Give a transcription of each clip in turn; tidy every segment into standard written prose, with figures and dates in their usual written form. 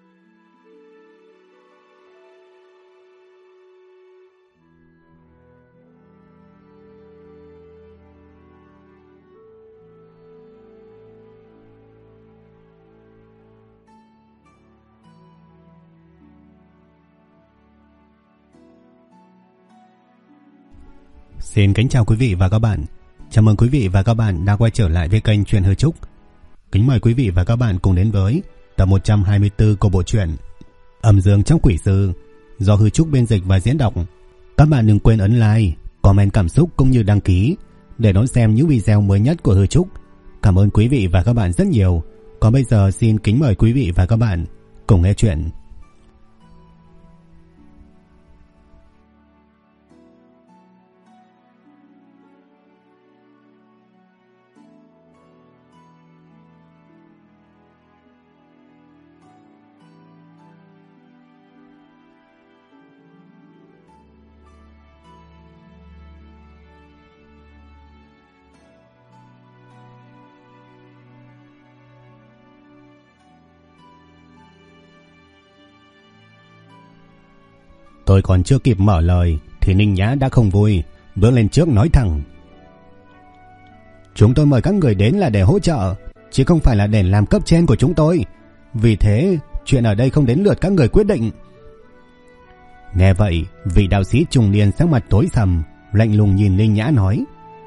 Xin kính chào quý vị và các bạn. Chào mừng quý vị và các bạn đã quay trở lại với kênh Truyện Hư Trúc. Kính mời quý vị và các bạn cùng đến với tập 124 của bộ truyện Âm Dương Trong Quỷ Sư do Hư Trúc biên dịch và diễn đọc. Các bạn đừng quên ấn like, comment cảm xúc cũng như đăng ký để đón xem những video mới nhất của Hư Trúc. Cảm ơn quý vị và các bạn rất nhiều. Còn bây giờ xin kính mời quý vị và các bạn cùng nghe chuyện. Tôi còn chưa kịp mở lời thì Ninh Nhã đã không vui, bước lên trước nói thẳng: "Chúng tôi mời các người đến là để hỗ trợ, chứ không phải là để làm cấp trên của chúng tôi. Vì thế, chuyện ở đây không đến lượt các người quyết định." Nghe vậy, vị đạo sĩ trung niên sắc mặt tối sầm, lạnh lùng nhìn Ninh Nhã nói: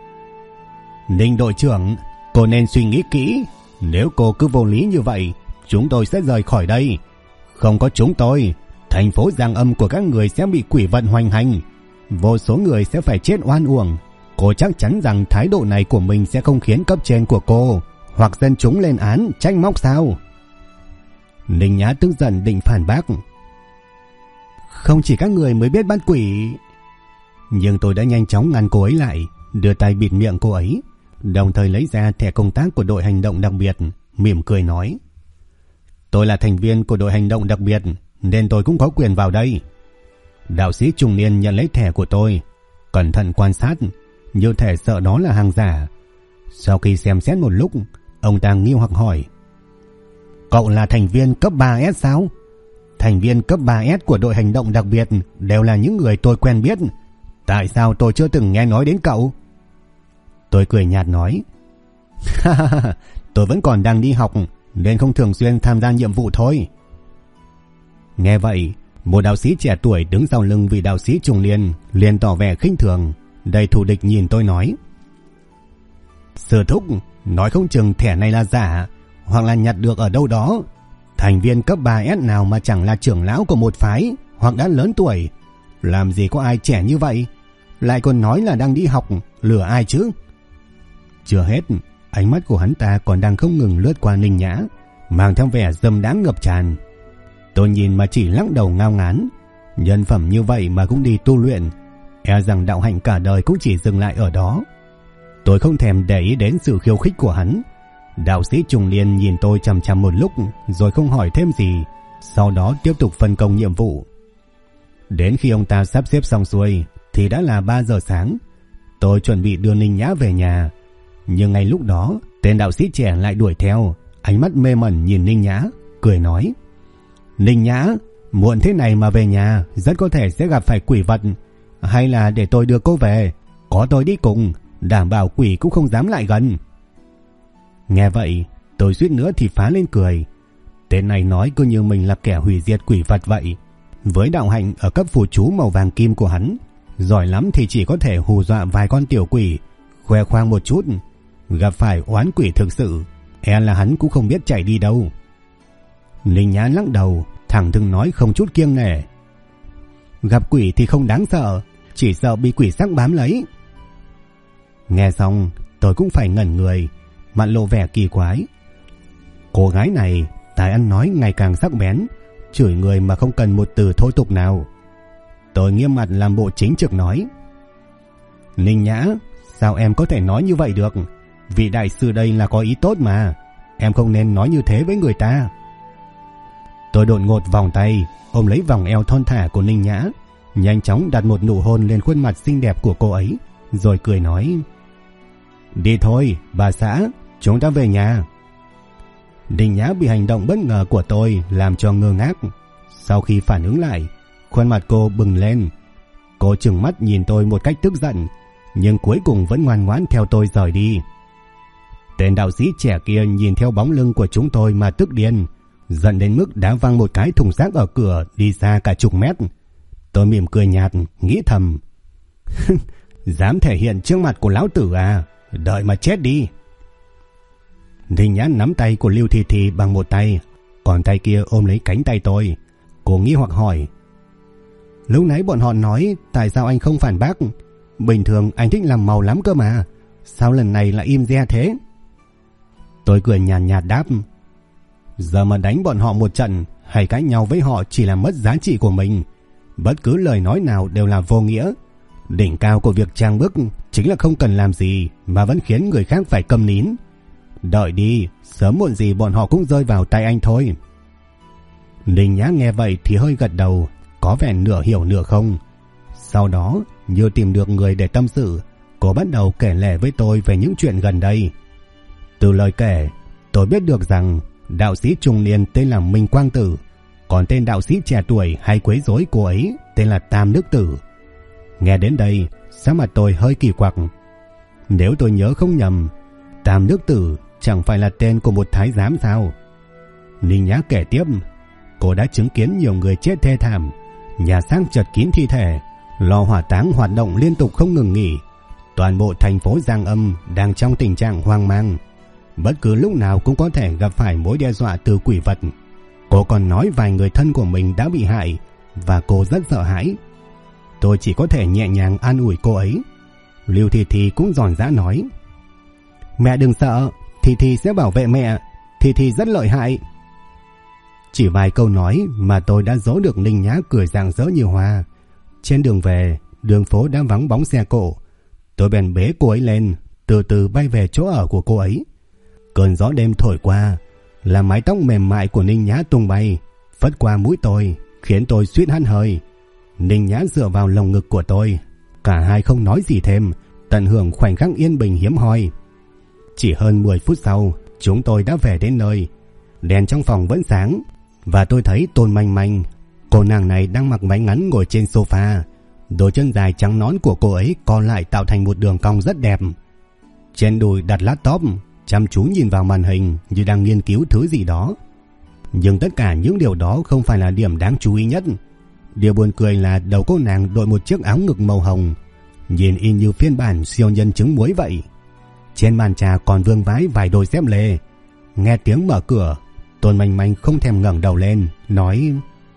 "Ninh đội trưởng, cô nên suy nghĩ kỹ. Nếu cô cứ vô lý như vậy, chúng tôi sẽ rời khỏi đây. Không có chúng tôi, thành phố Giang Âm của các người sẽ bị quỷ vận hoành hành, vô số người sẽ phải chết oan uổng. Cô chắc chắn rằng thái độ này của mình sẽ không khiến cấp trên của cô hoặc dân chúng lên án trách móc sao?" Ninh Nhã tức giận định phản bác: "Không chỉ các người mới biết bắt quỷ." Nhưng tôi đã nhanh chóng ngăn cô ấy lại, đưa tay bịt miệng cô ấy, đồng thời lấy ra thẻ công tác của đội hành động đặc biệt, mỉm cười nói: "Tôi là thành viên của đội hành động đặc biệt, nên tôi cũng có quyền vào đây." Đạo sĩ trung niên nhận lấy thẻ của tôi, cẩn thận quan sát, như thể sợ đó là hàng giả. Sau khi xem xét một lúc, ông ta nghi hoặc hỏi: "Cậu là thành viên cấp 3S sao? Thành viên cấp 3S của đội hành động đặc biệt đều là những người tôi quen biết. Tại sao tôi chưa từng nghe nói đến cậu?" Tôi cười nhạt nói: "Tôi vẫn còn đang đi học nên không thường xuyên tham gia nhiệm vụ thôi." Nghe vậy, một đạo sĩ trẻ tuổi đứng sau lưng vị đạo sĩ trung niên liền tỏ vẻ khinh thường, đầy thù địch nhìn tôi nói: "Sư thúc, nói không chừng thẻ này là giả, hoặc là nhặt được ở đâu đó. Thành viên cấp 3S nào mà chẳng là trưởng lão của một phái hoặc đã lớn tuổi. Làm gì có ai trẻ như vậy, lại còn nói là đang đi học, lừa ai chứ?" Chưa hết, ánh mắt của hắn ta còn đang không ngừng lướt qua Ninh Nhã, mang theo vẻ dâm đãng ngập tràn. Tôi nhìn mà chỉ lắc đầu ngao ngán. Nhân phẩm như vậy mà cũng đi tu luyện, e rằng đạo hạnh cả đời cũng chỉ dừng lại ở đó. Tôi không thèm để ý đến sự khiêu khích của hắn. Đạo sĩ trung niên nhìn tôi chằm chằm một lúc rồi không hỏi thêm gì, sau đó tiếp tục phân công nhiệm vụ. Đến khi ông ta sắp xếp xong xuôi thì đã là 3 giờ sáng. Tôi chuẩn bị đưa Ninh Nhã về nhà, nhưng ngay lúc đó tên đạo sĩ trẻ lại đuổi theo, ánh mắt mê mẩn nhìn Ninh Nhã, cười nói: "Ninh Nhã, muộn thế này mà về nhà rất có thể sẽ gặp phải quỷ vật. Hay là để tôi đưa cô về, có tôi đi cùng, đảm bảo quỷ cũng không dám lại gần." Nghe vậy, tôi suýt nữa thì phá lên cười. Tên này nói cứ như mình là kẻ hủy diệt quỷ vật vậy. Với đạo hạnh ở cấp phù chú màu vàng kim của hắn, giỏi lắm thì chỉ có thể hù dọa vài con tiểu quỷ, khoe khoang một chút. Gặp phải oán quỷ thực sự, e là hắn cũng không biết chạy đi đâu. Ninh Nhã lắc đầu, thẳng thừng nói không chút kiêng nể: "Gặp quỷ thì không đáng sợ, chỉ sợ bị quỷ sắc bám lấy." Nghe xong, tôi cũng phải ngẩn người, mặt lộ vẻ kỳ quái. Cô gái này tài ăn nói ngày càng sắc bén, chửi người mà không cần một từ thô tục nào. Tôi nghiêm mặt làm bộ chính trực nói: "Ninh Nhã, sao em có thể nói như vậy được? Vị đại sư đây là có ý tốt mà, em không nên nói như thế với người ta." Tôi đột ngột vòng tay ôm lấy vòng eo thon thả của Ninh Nhã, nhanh chóng đặt một nụ hôn lên khuôn mặt xinh đẹp của cô ấy, rồi cười nói: "Đi thôi, bà xã, chúng ta về nhà." Đình Nhã bị hành động bất ngờ của tôi làm cho ngơ ngác. Sau khi phản ứng lại, khuôn mặt cô bừng lên. Cô trừng mắt nhìn tôi một cách tức giận, nhưng cuối cùng vẫn ngoan ngoãn theo tôi rời đi. Tên đạo sĩ trẻ kia nhìn theo bóng lưng của chúng tôi mà tức điên, giận đến mức đá văng một cái thùng rác ở cửa đi xa cả chục mét. Tôi mỉm cười nhạt, nghĩ thầm: dám thể hiện trước mặt của lão tử à, đợi mà chết đi. Đình Nhã nắm tay của Lưu Thị Thị bằng một tay, còn tay kia ôm lấy cánh tay tôi. Cô nghi hoặc hỏi: lúc nãy bọn họ nói tại sao anh không phản bác? Bình thường anh thích làm màu lắm cơ mà, sao lần này lại im re thế? Tôi cười nhàn nhạt đáp: giờ mà đánh bọn họ một trận hay cãi nhau với họ chỉ là mất giá trị của mình. Bất cứ lời nói nào đều là vô nghĩa. Đỉnh cao của việc trang bức chính là không cần làm gì mà vẫn khiến người khác phải câm nín. Đợi đi, sớm muộn gì bọn họ cũng rơi vào tay anh thôi. Đình Nhã nghe vậy thì hơi gật đầu, có vẻ nửa hiểu nửa không. Sau đó, như tìm được người để tâm sự, cô bắt đầu kể lể với tôi về những chuyện gần đây. Từ lời kể, tôi biết được rằng đạo sĩ trung niên tên là Minh Quang Tử, còn tên đạo sĩ trẻ tuổi hay quấy rối cô ấy tên là Tam Đức Tử. Nghe đến đây, sắc mặt tôi hơi kỳ quặc. Nếu tôi nhớ không nhầm, Tam Đức Tử chẳng phải là tên của một thái giám sao? Ninh Nhã kể tiếp, cô đã chứng kiến nhiều người chết thê thảm, nhà xác chật kín thi thể, lò hỏa táng hoạt động liên tục không ngừng nghỉ. Toàn bộ thành phố Giang Âm đang trong tình trạng hoang mang, bất cứ lúc nào cũng có thể gặp phải mối đe dọa từ quỷ vật. Cô còn nói vài người thân của mình đã bị hại và cô rất sợ hãi. Tôi chỉ có thể nhẹ nhàng an ủi cô ấy. Lưu Thị Thị cũng giòn giã nói: mẹ đừng sợ, Thị Thị sẽ bảo vệ mẹ, Thị Thị rất lợi hại. Chỉ vài câu nói mà tôi đã dỗ được Ninh Nhã cười rạng rỡ như hoa. Trên đường về, đường phố đã vắng bóng xe cộ. Tôi bèn bế cô ấy lên, từ từ bay về chỗ ở của cô ấy. Cơn gió đêm thổi qua, làm mái tóc mềm mại của Ninh Nhã tung bay, phất qua mũi tôi, khiến tôi suýt hắt hơi. Ninh Nhã dựa vào lồng ngực của tôi, cả hai không nói gì thêm, tận hưởng khoảnh khắc yên bình hiếm hoi. Chỉ hơn 10 phút sau, chúng tôi đã về đến nơi. Đèn trong phòng vẫn sáng, và tôi thấy Tôn Manh Manh. Cô nàng này đang mặc váy ngắn ngồi trên sofa. Đôi chân dài trắng nõn của cô ấy co lại tạo thành một đường cong rất đẹp. Trên đùi đặt laptop, chăm chú nhìn vào màn hình như đang nghiên cứu thứ gì đó. Nhưng tất cả những điều đó không phải là điểm đáng chú ý nhất. Điều buồn cười là đầu cô nàng đội một chiếc áo ngực màu hồng, nhìn y như phiên bản siêu nhân trứng muối vậy. Trên bàn trà còn vương vái vài đôi dép lê. Nghe tiếng mở cửa, Tôn Manh Manh không thèm ngẩng đầu lên, nói: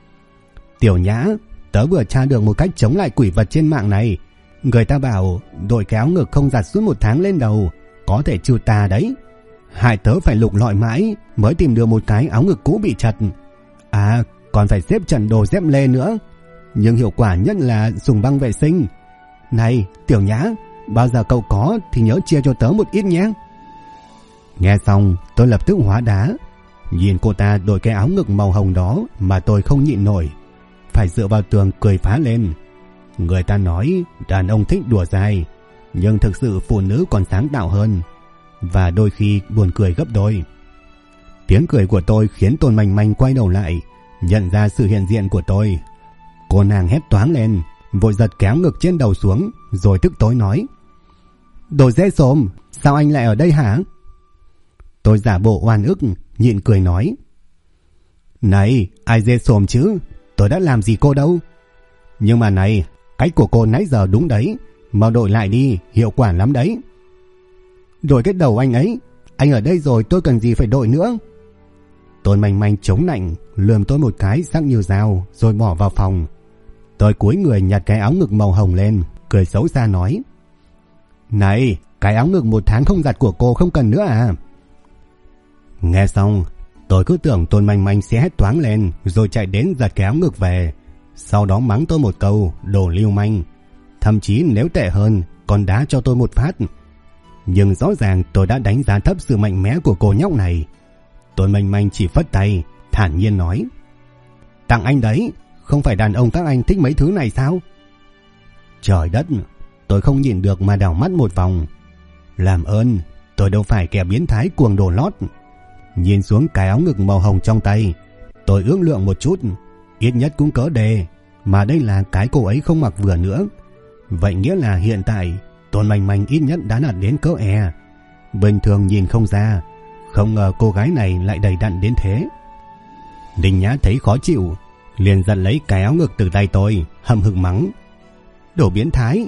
Tiểu Nhã, tớ vừa tra được một cách chống lại quỷ vật trên mạng này. Người ta bảo đội cái áo ngực không giặt suốt 1 tháng lên đầu có thể trừ tà đấy. Hại tớ phải lục lọi mãi mới tìm được một cái áo ngực cũ bị chật. À, còn phải xếp trận đồ dép lê nữa. Nhưng hiệu quả nhất là dùng băng vệ sinh. Này Tiểu Nhã, bao giờ cậu có thì nhớ chia cho tớ một ít nhé. Nghe xong tôi lập tức hóa đá. Nhìn cô ta đội cái áo ngực màu hồng đó mà tôi không nhịn nổi, phải dựa vào tường cười phá lên. Người ta nói đàn ông thích đùa dai, nhưng thực sự phụ nữ còn sáng tạo hơn, và đôi khi buồn cười gấp đôi. Tiếng cười của tôi khiến Tôn Manh Manh quay đầu lại, nhận ra sự hiện diện của tôi. Cô nàng hét toáng lên, vội giật kéo ngực trên đầu xuống, rồi tức tối nói: Đồ dễ xồm, sao anh lại ở đây hả? Tôi giả bộ oan ức, nhịn cười nói: Này, ai dê xồm chứ, tôi đã làm gì cô đâu. Nhưng mà này, cách của cô nãy giờ đúng đấy, mau đổi lại đi, hiệu quả lắm đấy. Đổi cái đầu anh ấy, anh ở đây rồi tôi cần gì phải đổi nữa. Tôn Manh Manh chống nạnh, lườm tôi một cái sắc như dao, rồi bỏ vào phòng. Tôi cúi người nhặt cái áo ngực màu hồng lên, cười xấu xa nói: Này, cái áo ngực 1 tháng không giặt của cô không cần nữa à? Nghe xong, tôi cứ tưởng Tôn Manh Manh sẽ hét toáng lên rồi chạy đến giặt cái áo ngực về, sau đó mắng tôi một câu đồ lưu manh, thậm chí nếu tệ hơn còn đá cho tôi một phát. Nhưng rõ ràng tôi đã đánh giá thấp sự mạnh mẽ của cô nhóc này. Tôn Manh Manh chỉ phất tay, thản nhiên nói: Tặng anh đấy, không phải đàn ông các anh thích mấy thứ này sao? Trời đất, tôi không nhìn được mà đảo mắt một vòng. Làm ơn, tôi đâu phải kẻ biến thái cuồng đồ lót. Nhìn xuống cái áo ngực màu hồng trong tay, tôi ước lượng một chút, ít nhất cũng cỡ đề, mà đây là cái cô ấy không mặc vừa nữa. Vậy nghĩa là hiện tại Tôn Manh Manh ít nhất đã đạt đến cỡ E. Bình thường nhìn không ra, không ngờ cô gái này lại đầy đặn đến thế. Ninh Nhã thấy khó chịu, liền giật lấy cái áo ngực từ tay tôi, hậm hực mắng: đồ biến thái.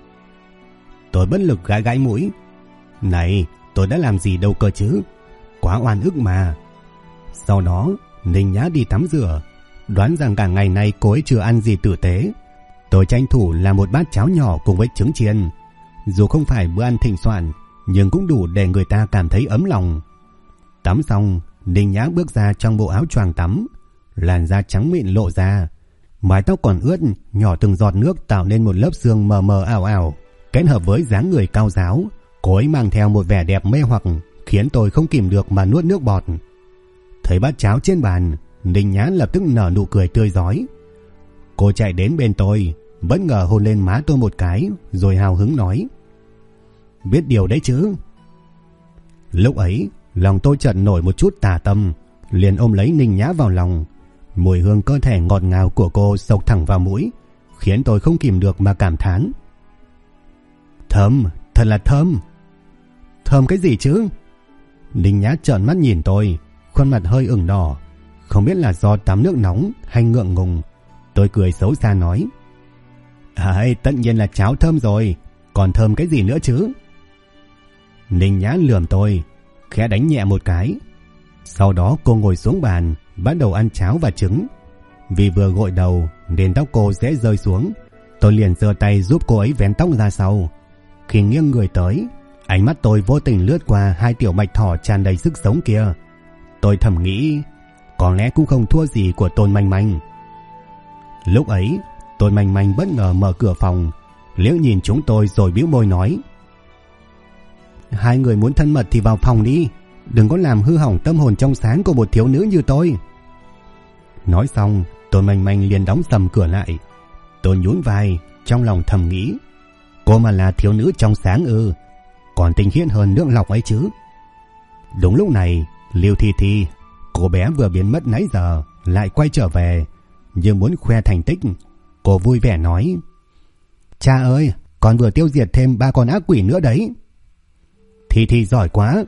Tôi bất lực gãi gãi mũi. Này, tôi đã làm gì đâu cơ chứ, quá oan ức mà. Sau đó Ninh Nhã đi tắm rửa, đoán rằng cả ngày nay cô ấy chưa ăn gì tử tế. Tôi tranh thủ làm một bát cháo nhỏ cùng với trứng chiên. Dù không phải bữa ăn thịnh soạn, nhưng cũng đủ để người ta cảm thấy ấm lòng. Tắm xong, Ninh Nhã bước ra trong bộ áo choàng tắm, làn da trắng mịn lộ ra, mái tóc còn ướt, nhỏ từng giọt nước tạo nên một lớp sương mờ mờ ảo ảo. Kết hợp với dáng người cao ráo, cô ấy mang theo một vẻ đẹp mê hoặc, khiến tôi không kìm được mà nuốt nước bọt. Thấy bát cháo trên bàn, Ninh Nhã lập tức nở nụ cười tươi rói. Cô chạy đến bên tôi, bất ngờ hôn lên má tôi một cái, rồi hào hứng nói: biết điều đấy chứ. Lúc ấy lòng tôi chợt nổi một chút tà tâm, liền ôm lấy Ninh Nhã vào lòng. Mùi hương cơ thể ngọt ngào của cô xộc thẳng vào mũi, khiến tôi không kìm được mà cảm thán: thơm, thật là thơm. Thơm cái gì chứ? Ninh Nhã trợn mắt nhìn tôi, khuôn mặt hơi ửng đỏ, không biết là do tắm nước nóng hay ngượng ngùng. Tôi cười xấu xa nói: tất nhiên là cháo thơm rồi, còn thơm cái gì nữa chứ? Ninh Nhã lườm tôi, khẽ đánh nhẹ một cái. Sau đó cô ngồi xuống bàn, bắt đầu ăn cháo và trứng. Vì vừa gội đầu nên tóc cô dễ rơi xuống, tôi liền giơ tay giúp cô ấy vén tóc ra sau. Khi nghiêng người tới, ánh mắt tôi vô tình lướt qua hai tiểu bạch thỏ tràn đầy sức sống kia. Tôi thầm nghĩ, có lẽ cũng không thua gì của Tôn Manh Manh. Lúc ấy, Tôn Manh Manh bất ngờ mở cửa phòng, liếc nhìn chúng tôi rồi bĩu môi nói: hai người muốn thân mật thì vào phòng đi, đừng có làm hư hỏng tâm hồn trong sáng của một thiếu nữ như tôi. Nói xong, Tôn Manh Manh liền đóng sầm cửa lại. Tôi nhún vai, trong lòng thầm nghĩ, cô mà là thiếu nữ trong sáng còn tinh khiết hơn nước lọc ấy chứ. Đúng lúc này, Lưu Thi Thi, cô bé vừa biến mất nãy giờ, lại quay trở về, như muốn khoe thành tích. Cô vui vẻ nói: cha ơi, con vừa tiêu diệt thêm 3 con ác quỷ nữa đấy. Thi Thi giỏi quá.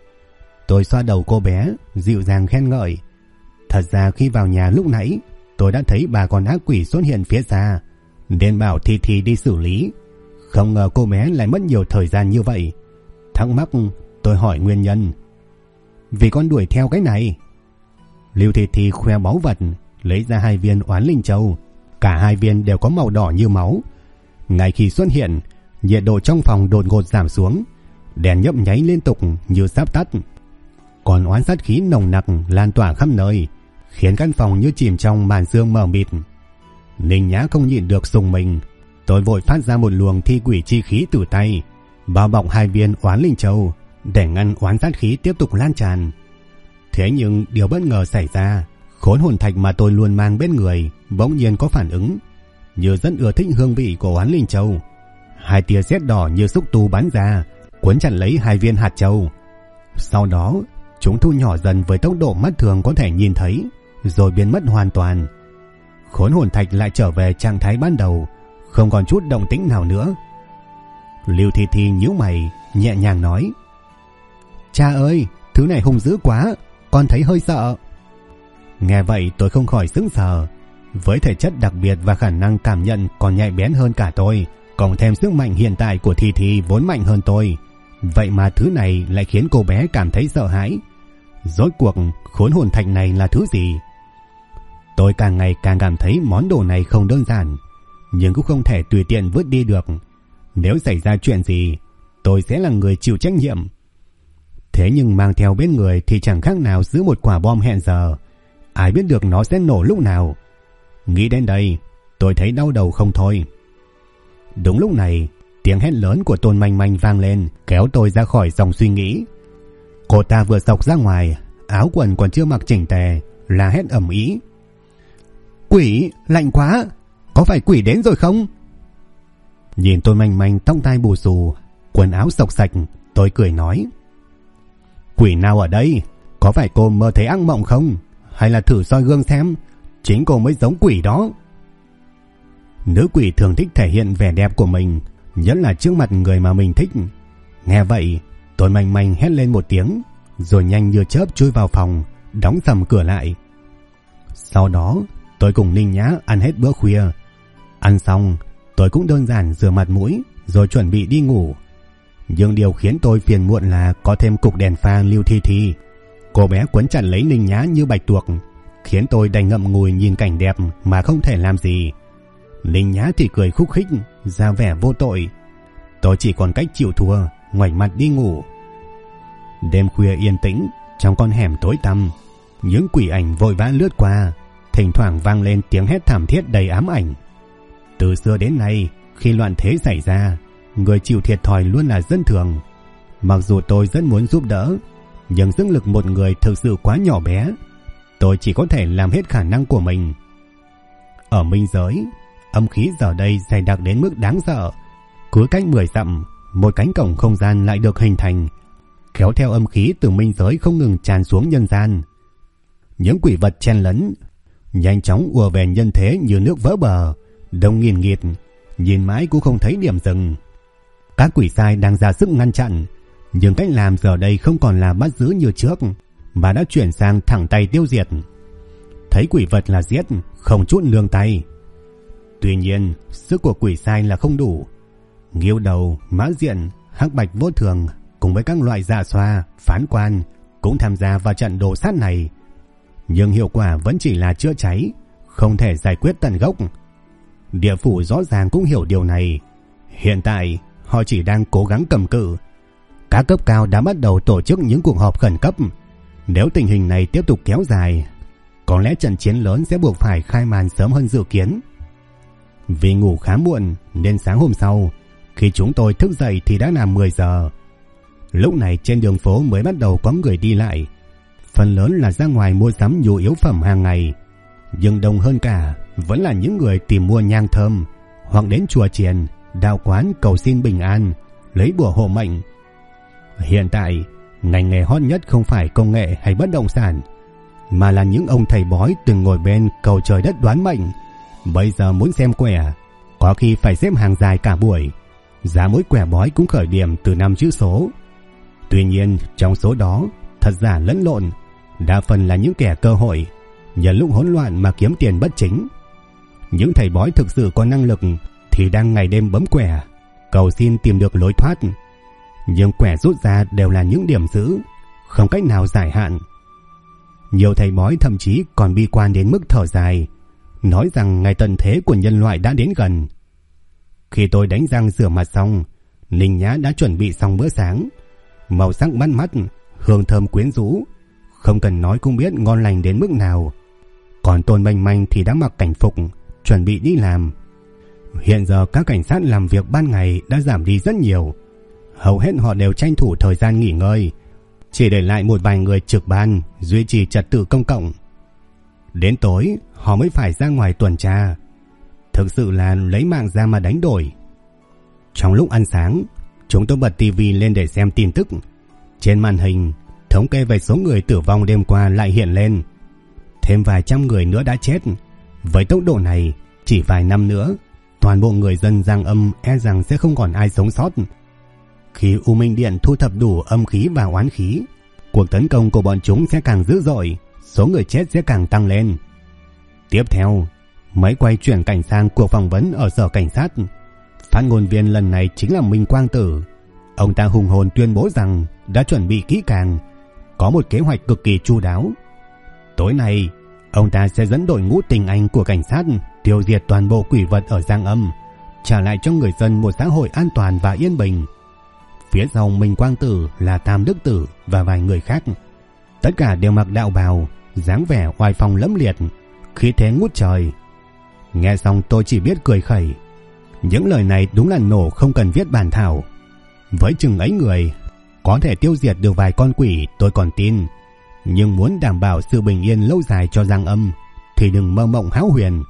Tôi xoa đầu cô bé, dịu dàng khen ngợi. Thật ra khi vào nhà lúc nãy, tôi đã thấy 3 con ác quỷ xuất hiện phía xa, nên bảo Thi Thi đi xử lý. Không ngờ cô bé lại mất nhiều thời gian như vậy. Thắc mắc, tôi hỏi nguyên nhân. Vì con đuổi theo cái này. Lưu Thi Thi khoe báu vật, lấy ra 2 viên oán linh châu. Cả 2 viên đều có màu đỏ như máu. Ngay khi xuất hiện, nhiệt độ trong phòng đột ngột giảm xuống, đèn nhấp nháy liên tục như sắp tắt. Còn oán sát khí nồng nặc lan tỏa khắp nơi, khiến căn phòng như chìm trong màn sương mờ mịt. Ninh Nhã không nhịn được rùng mình. Tôi vội phát ra một luồng thi quỷ chi khí từ tay, bao bọc 2 viên oán linh châu để ngăn oán sát khí tiếp tục lan tràn. Thế nhưng điều bất ngờ xảy ra, khốn hồn thạch mà tôi luôn mang bên người bỗng nhiên có phản ứng, như rất ưa thích hương vị của oán linh châu. 2 tia sét đỏ như xúc tu bắn ra, cuốn chặt lấy 2 viên hạt châu. Sau đó, chúng thu nhỏ dần với tốc độ mắt thường có thể nhìn thấy, rồi biến mất hoàn toàn. Khốn hồn thạch lại trở về trạng thái ban đầu, không còn chút động tĩnh nào nữa. Lưu Thi Thi nhíu mày, nhẹ nhàng nói: cha ơi, thứ này hung dữ quá, con thấy hơi sợ. Nghe vậy tôi không khỏi sững sờ. Với thể chất đặc biệt và khả năng cảm nhận còn nhạy bén hơn cả tôi, cộng thêm sức mạnh hiện tại của Thi Thi vốn mạnh hơn tôi, vậy mà thứ này lại khiến cô bé cảm thấy sợ hãi. Rốt cuộc khốn hồn thạch này là thứ gì? Tôi càng ngày càng cảm thấy món đồ này không đơn giản, nhưng cũng không thể tùy tiện vứt đi được. Nếu xảy ra chuyện gì, tôi sẽ là người chịu trách nhiệm. Thế nhưng mang theo bên người thì chẳng khác nào giữ một quả bom hẹn giờ, ai biết được nó sẽ nổ lúc nào. Nghĩ đến đây, tôi thấy đau đầu không thôi. Đúng lúc này, tiếng hét lớn của Tôn Manh Manh vang lên, kéo tôi ra khỏi dòng suy nghĩ. Cô ta vừa xộc ra ngoài, áo quần còn chưa mặc chỉnh tề, la hét ầm ĩ: quỷ, lạnh quá, có phải quỷ đến rồi không? Nhìn Tôn Manh Manh tóc tai bù xù, quần áo xộc sạch, tôi cười nói: quỷ nào ở đây, có phải cô mơ thấy ác mộng không? Hay là thử soi gương xem, chính cô mới giống quỷ đó. Nữ quỷ thường thích thể hiện vẻ đẹp của mình, nhất là trước mặt người mà mình thích. Nghe vậy, tôi manh manh hét lên một tiếng, rồi nhanh như chớp chui vào phòng, đóng sầm cửa lại. Sau đó, tôi cùng Ninh Nhã ăn hết bữa khuya. Ăn xong, tôi cũng đơn giản rửa mặt mũi, rồi chuẩn bị đi ngủ. Nhưng điều khiến tôi phiền muộn là có thêm cục đèn pha Lưu Thi Thi. Cô bé quấn chặt lấy Ninh Nhã như bạch tuộc, khiến tôi đành ngậm ngùi nhìn cảnh đẹp mà không thể làm gì. Ninh Nhã thì cười khúc khích, ra vẻ vô tội. Tôi chỉ còn cách chịu thua, ngoảnh mặt đi ngủ. Đêm khuya yên tĩnh, trong con hẻm tối tăm, những quỷ ảnh vội vã lướt qua, thỉnh thoảng vang lên tiếng hét thảm thiết đầy ám ảnh. Từ xưa đến nay, khi loạn thế xảy ra, người chịu thiệt thòi luôn là dân thường. Mặc dù tôi rất muốn giúp đỡ, nhưng sức lực một người thực sự quá nhỏ bé. Tôi chỉ có thể làm hết khả năng của mình. Ở minh giới, âm khí giờ đây dày đặc đến mức đáng sợ. Cứ cách 10 dặm, một cánh cổng không gian lại được hình thành, kéo theo âm khí từ minh giới không ngừng tràn xuống nhân gian. Những quỷ vật chen lấn, nhanh chóng ùa về nhân thế như nước vỡ bờ, đông nghìn nghịt, nhìn mãi cũng không thấy điểm dừng. Các quỷ sai đang ra sức ngăn chặn, nhưng cách làm giờ đây không còn là bắt giữ như trước, mà đã chuyển sang thẳng tay tiêu diệt. Thấy quỷ vật là giết, không chút nương tay. Tuy nhiên, sức của quỷ sai là không đủ. Nghiêu đầu, mã diện, hắc bạch vô thường cùng với các loại dạ xoa, phán quan cũng tham gia vào trận đồ sát này. Nhưng hiệu quả vẫn chỉ là chữa cháy, không thể giải quyết tận gốc. Địa phủ rõ ràng cũng hiểu điều này. Hiện tại, họ chỉ đang cố gắng cầm cự. Các cấp cao đã bắt đầu tổ chức những cuộc họp khẩn cấp. Nếu tình hình này tiếp tục kéo dài, có lẽ trận chiến lớn sẽ buộc phải khai màn sớm hơn dự kiến. Vì ngủ khá muộn nên sáng hôm sau, khi chúng tôi thức dậy thì đã là 10 giờ. Lúc này trên đường phố mới bắt đầu có người đi lại. Phần lớn là ra ngoài mua sắm nhu yếu phẩm hàng ngày. Nhưng đông hơn cả vẫn là những người tìm mua nhang thơm, hoặc đến chùa chiền, đạo quán cầu xin bình an, lấy bùa hộ mệnh. Hiện tại, ngành nghề hot nhất không phải công nghệ hay bất động sản, mà là những ông thầy bói từng ngồi bên cầu trời đất đoán mệnh. Bây giờ muốn xem quẻ, có khi phải xếp hàng dài cả buổi. Giá mỗi quẻ bói cũng khởi điểm từ 5 chữ số. Tuy nhiên, trong số đó, thật giả lẫn lộn, đa phần là những kẻ cơ hội, nhờ lúc hỗn loạn mà kiếm tiền bất chính. Những thầy bói thực sự có năng lực thì đang ngày đêm bấm quẻ, cầu xin tìm được lối thoát. Nhưng quẻ rút ra đều là những điểm giữ, không cách nào giải hạn. Nhiều thầy bói thậm chí còn bi quan đến mức thở dài, nói rằng ngày tận thế của nhân loại đã đến gần. Khi tôi đánh răng rửa mặt xong, Ninh Nhã đã chuẩn bị xong bữa sáng. Màu sắc bắt mắt, hương thơm quyến rũ, không cần nói cũng biết ngon lành đến mức nào. Còn Tôn Manh Manh thì đã mặc cảnh phục, chuẩn bị đi làm. Hiện giờ các cảnh sát làm việc ban ngày đã giảm đi rất nhiều. Hầu hết họ đều tranh thủ thời gian nghỉ ngơi, chỉ để lại một vài người trực ban duy trì trật tự công cộng. Đến tối họ mới phải ra ngoài tuần tra. Thực sự là lấy mạng ra mà đánh đổi. Trong lúc ăn sáng, chúng tôi bật tivi lên để xem tin tức. Trên màn hình, thống kê về số người tử vong đêm qua lại hiện lên. Thêm vài trăm người nữa đã chết. Với tốc độ này, chỉ vài năm nữa, toàn bộ người dân Giang Âm e rằng sẽ không còn ai sống sót. Khi U Minh Điện thu thập đủ âm khí và oán khí, cuộc tấn công của bọn chúng sẽ càng dữ dội, số người chết sẽ càng tăng lên. Tiếp theo, máy quay chuyển cảnh sang cuộc phỏng vấn ở sở cảnh sát. Phát ngôn viên lần này chính là Minh Quang Tử. Ông ta hùng hồn tuyên bố rằng đã chuẩn bị kỹ càng, có một kế hoạch cực kỳ chu đáo. Tối nay, ông ta sẽ dẫn đội ngũ tinh anh của cảnh sát tiêu diệt toàn bộ quỷ vật ở Giang Âm, trả lại cho người dân một xã hội an toàn và yên bình. Phía sau Minh Quang Tử là Tam Đức Tử và vài người khác. Tất cả đều mặc đạo bào, dáng vẻ oai phong lẫm liệt, khí thế ngút trời. Nghe xong tôi chỉ biết cười khẩy. Những lời này đúng là nổ không cần viết bản thảo. Với chừng ấy người, có thể tiêu diệt được vài con quỷ tôi còn tin. Nhưng muốn đảm bảo sự bình yên lâu dài cho Giang Âm thì đừng mơ mộng hão huyền.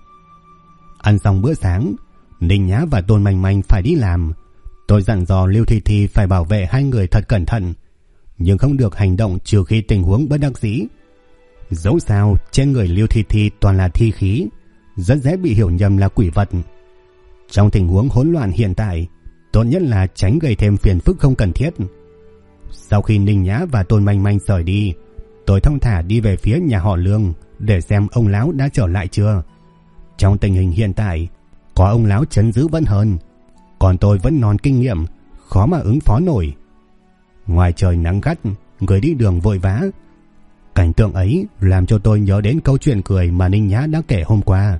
Ăn xong bữa sáng, Ninh Nhã và Tôn Manh Manh phải đi làm. Tôi dặn dò Lưu Thi Thi phải bảo vệ hai người thật cẩn thận. nhưng không được hành động trừ khi tình huống bất đắc dĩ. Dẫu sao trên người Lưu Thi Thi toàn là thi khí, rất dễ bị hiểu nhầm là quỷ vật. Trong tình huống hỗn loạn hiện tại, tốt nhất là tránh gây thêm phiền phức không cần thiết. Sau khi Ninh Nhã và Tôn Manh Manh rời đi, tôi thong thả đi về phía nhà họ Lương để xem ông lão đã trở lại chưa. Trong tình hình hiện tại, có ông lão trấn giữ vẫn hơn, còn tôi vẫn non kinh nghiệm, khó mà ứng phó nổi. Ngoài trời nắng gắt, người đi đường vội vã. Cảnh tượng ấy làm cho tôi nhớ đến câu chuyện cười mà Ninh Nhã đã kể hôm qua.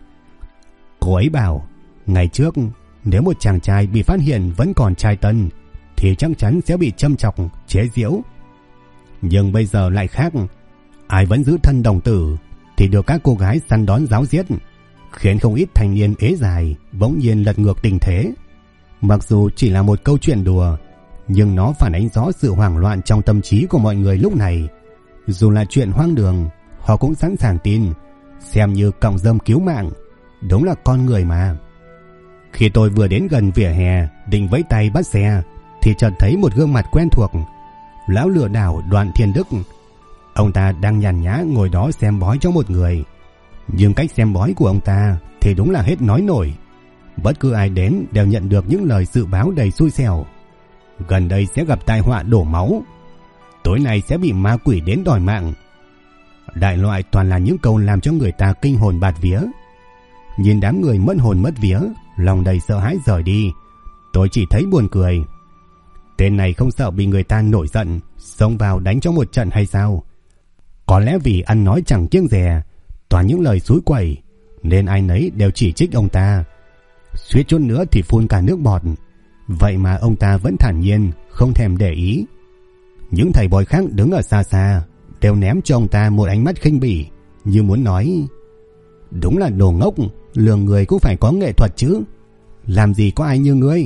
Cô ấy bảo, ngày trước nếu một chàng trai bị phát hiện vẫn còn trai tân thì chắc chắn sẽ bị châm chọc, chế giễu. Nhưng bây giờ lại khác, ai vẫn giữ thân đồng tử thì được các cô gái săn đón giáo giết, khiến không ít thanh niên ế dài bỗng nhiên lật ngược tình thế. Mặc dù chỉ là một câu chuyện đùa, nhưng nó phản ánh rõ sự hoảng loạn trong tâm trí của mọi người lúc này. Dù là chuyện hoang đường, họ cũng sẵn sàng tin, xem như cọng rơm cứu mạng. Đúng là con người mà. Khi tôi vừa đến gần vỉa hè định vẫy tay bắt xe thì chợt thấy một gương mặt quen thuộc, lão lừa đảo Đoạn Thiên Đức. Ông ta đang nhàn nhã ngồi đó xem bói cho một người, nhưng cách xem bói của ông ta thì đúng là hết nói nổi. Bất cứ ai đến đều nhận được những lời dự báo đầy xui xẻo. Gần đây sẽ gặp tai họa đổ máu, tối nay sẽ bị ma quỷ đến đòi mạng. Đại loại toàn là những câu làm cho người ta kinh hồn bạt vía. Nhìn đám người mất hồn mất vía, lòng đầy sợ hãi rời đi, tôi chỉ thấy buồn cười. Tên này không sợ bị người ta nổi giận xông vào đánh cho một trận hay sao? Có lẽ vì ăn nói chẳng kiêng dè, toàn những lời xúi quẩy, nên ai nấy đều chỉ trích ông ta. Suýt chút nữa thì phun cả nước bọt. Vậy mà ông ta vẫn thản nhiên, không thèm để ý. Những thầy bói khác đứng ở xa xa đều ném cho ông ta một ánh mắt khinh bỉ, như muốn nói: đúng là đồ ngốc, lừa người cũng phải có nghệ thuật chứ, làm gì có ai như ngươi.